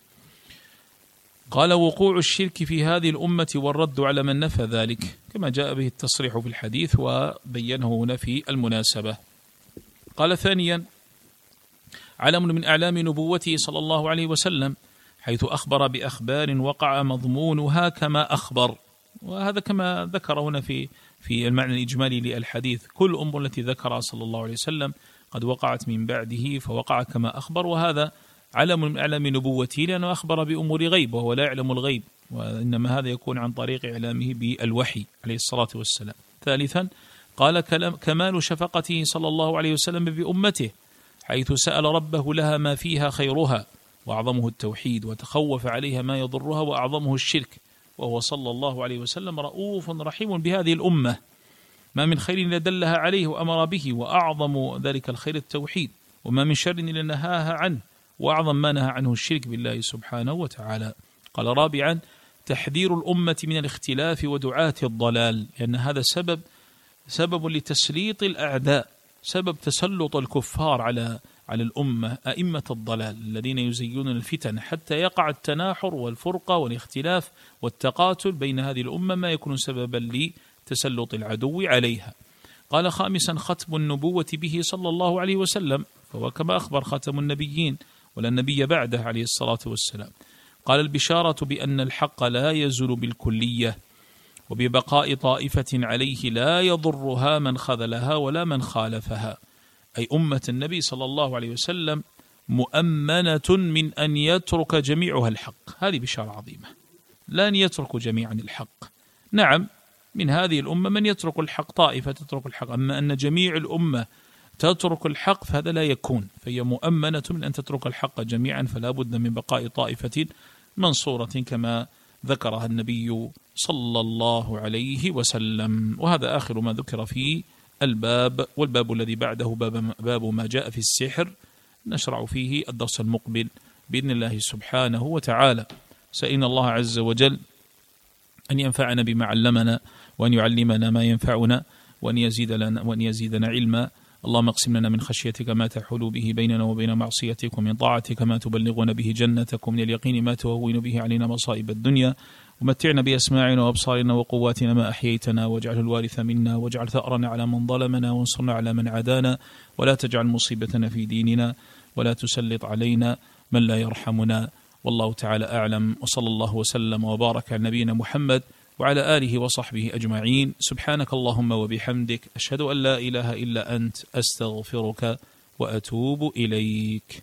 Speaker 1: قال وقوع الشرك في هذه الأمة والرد على من نفى ذلك، كما جاء به التصريح في الحديث وبينه هنا في المناسبة. قال ثانيا علم من أعلام نبوته صلى الله عليه وسلم، حيث أخبر بأخبار وقع مضمونها كما أخبر، وهذا كما ذكر هنا في في المعنى الإجمالي للحديث، كل الأمور التي ذكرها صلى الله عليه وسلم قد وقعت من بعده فوقع كما أخبر، وهذا علم من أعلام نبوته لأنه أخبر بأمور غيب وهو لا يعلم الغيب، وإنما هذا يكون عن طريق إعلامه بالوحي عليه الصلاة والسلام. ثالثا قال كمال شفقته صلى الله عليه وسلم بأمته، حيث سأل ربه لها ما فيها خيرها وأعظمه التوحيد، وتخوف عليها ما يضرها وأعظمه الشرك، وهو صلى الله عليه وسلم رؤوف رحيم بهذه الأمة، ما من خير إلا دلها عليه وأمر به، وأعظم ذلك الخير التوحيد، وما من شر إلا نهاها عنه، وأعظم ما نهى عنه الشرك بالله سبحانه وتعالى. قال رابعا تحذير الأمة من الاختلاف ودعاة الضلال، لأن هذا سبب سبب لتسليط الأعداء، سبب تسلط الكفار على على الأمة، أئمة الضلال الذين يزينون الفتن حتى يقع التناحر والفرقة والاختلاف والتقاتل بين هذه الأمة، ما يكون سببا لتسلط العدو عليها. قال خامسا ختم النبوة به صلى الله عليه وسلم، فهو كما أخبر ختم النبيين ولا النبي بعده عليه الصلاة والسلام. قال البشارة بأن الحق لا يزول بالكلية، وببقاء طائفة عليه لا يضرها من خذلها ولا من خالفها، أي أمة النبي صلى الله عليه وسلم مؤمنة من أن يترك جميعها الحق. هذه بشارة عظيمة، لن يترك جميعا الحق. نعم، من هذه الأمة من يترك الحق، طائفة تترك الحق، أما أن جميع الأمة تترك الحق فهذا لا يكون، فهي مؤمنة من أن تترك الحق جميعا، فلا بد من بقاء طائفة منصورة كما ذكرها النبي صلى الله عليه وسلم. وهذا آخر ما ذكر في الباب. والباب الذي بعده باب, باب ما جاء في السحر، نشرع فيه الدرس المقبل بإذن الله سبحانه وتعالى. سألنا الله عز وجل أن ينفعنا بما علمنا، وأن يعلمنا ما ينفعنا، وأن يزيد لنا وأن يزيدنا علما. اللهم اقسم لنا من خشيتك ما تحول به بيننا وبين معصيتك، ومن طاعتك ما تبلغنا به جنتك، ومن اليقين ما تهون به علينا مصائب الدنيا، ومتعنا بأسماعنا وأبصارنا وقواتنا ما أحييتنا، واجعله الوارث منا، واجعل ثأرنا على من ظلمنا، وانصرنا على من عادانا، ولا تجعل مصيبتنا في ديننا، ولا تسلط علينا من لا يرحمنا. والله تعالى أعلم، وصلى الله وسلم وبارك على نبينا محمد وعلى آله وصحبه أجمعين. سبحانك اللهم وبحمدك، أشهد أن لا إله إلا أنت، أستغفرك وأتوب إليك.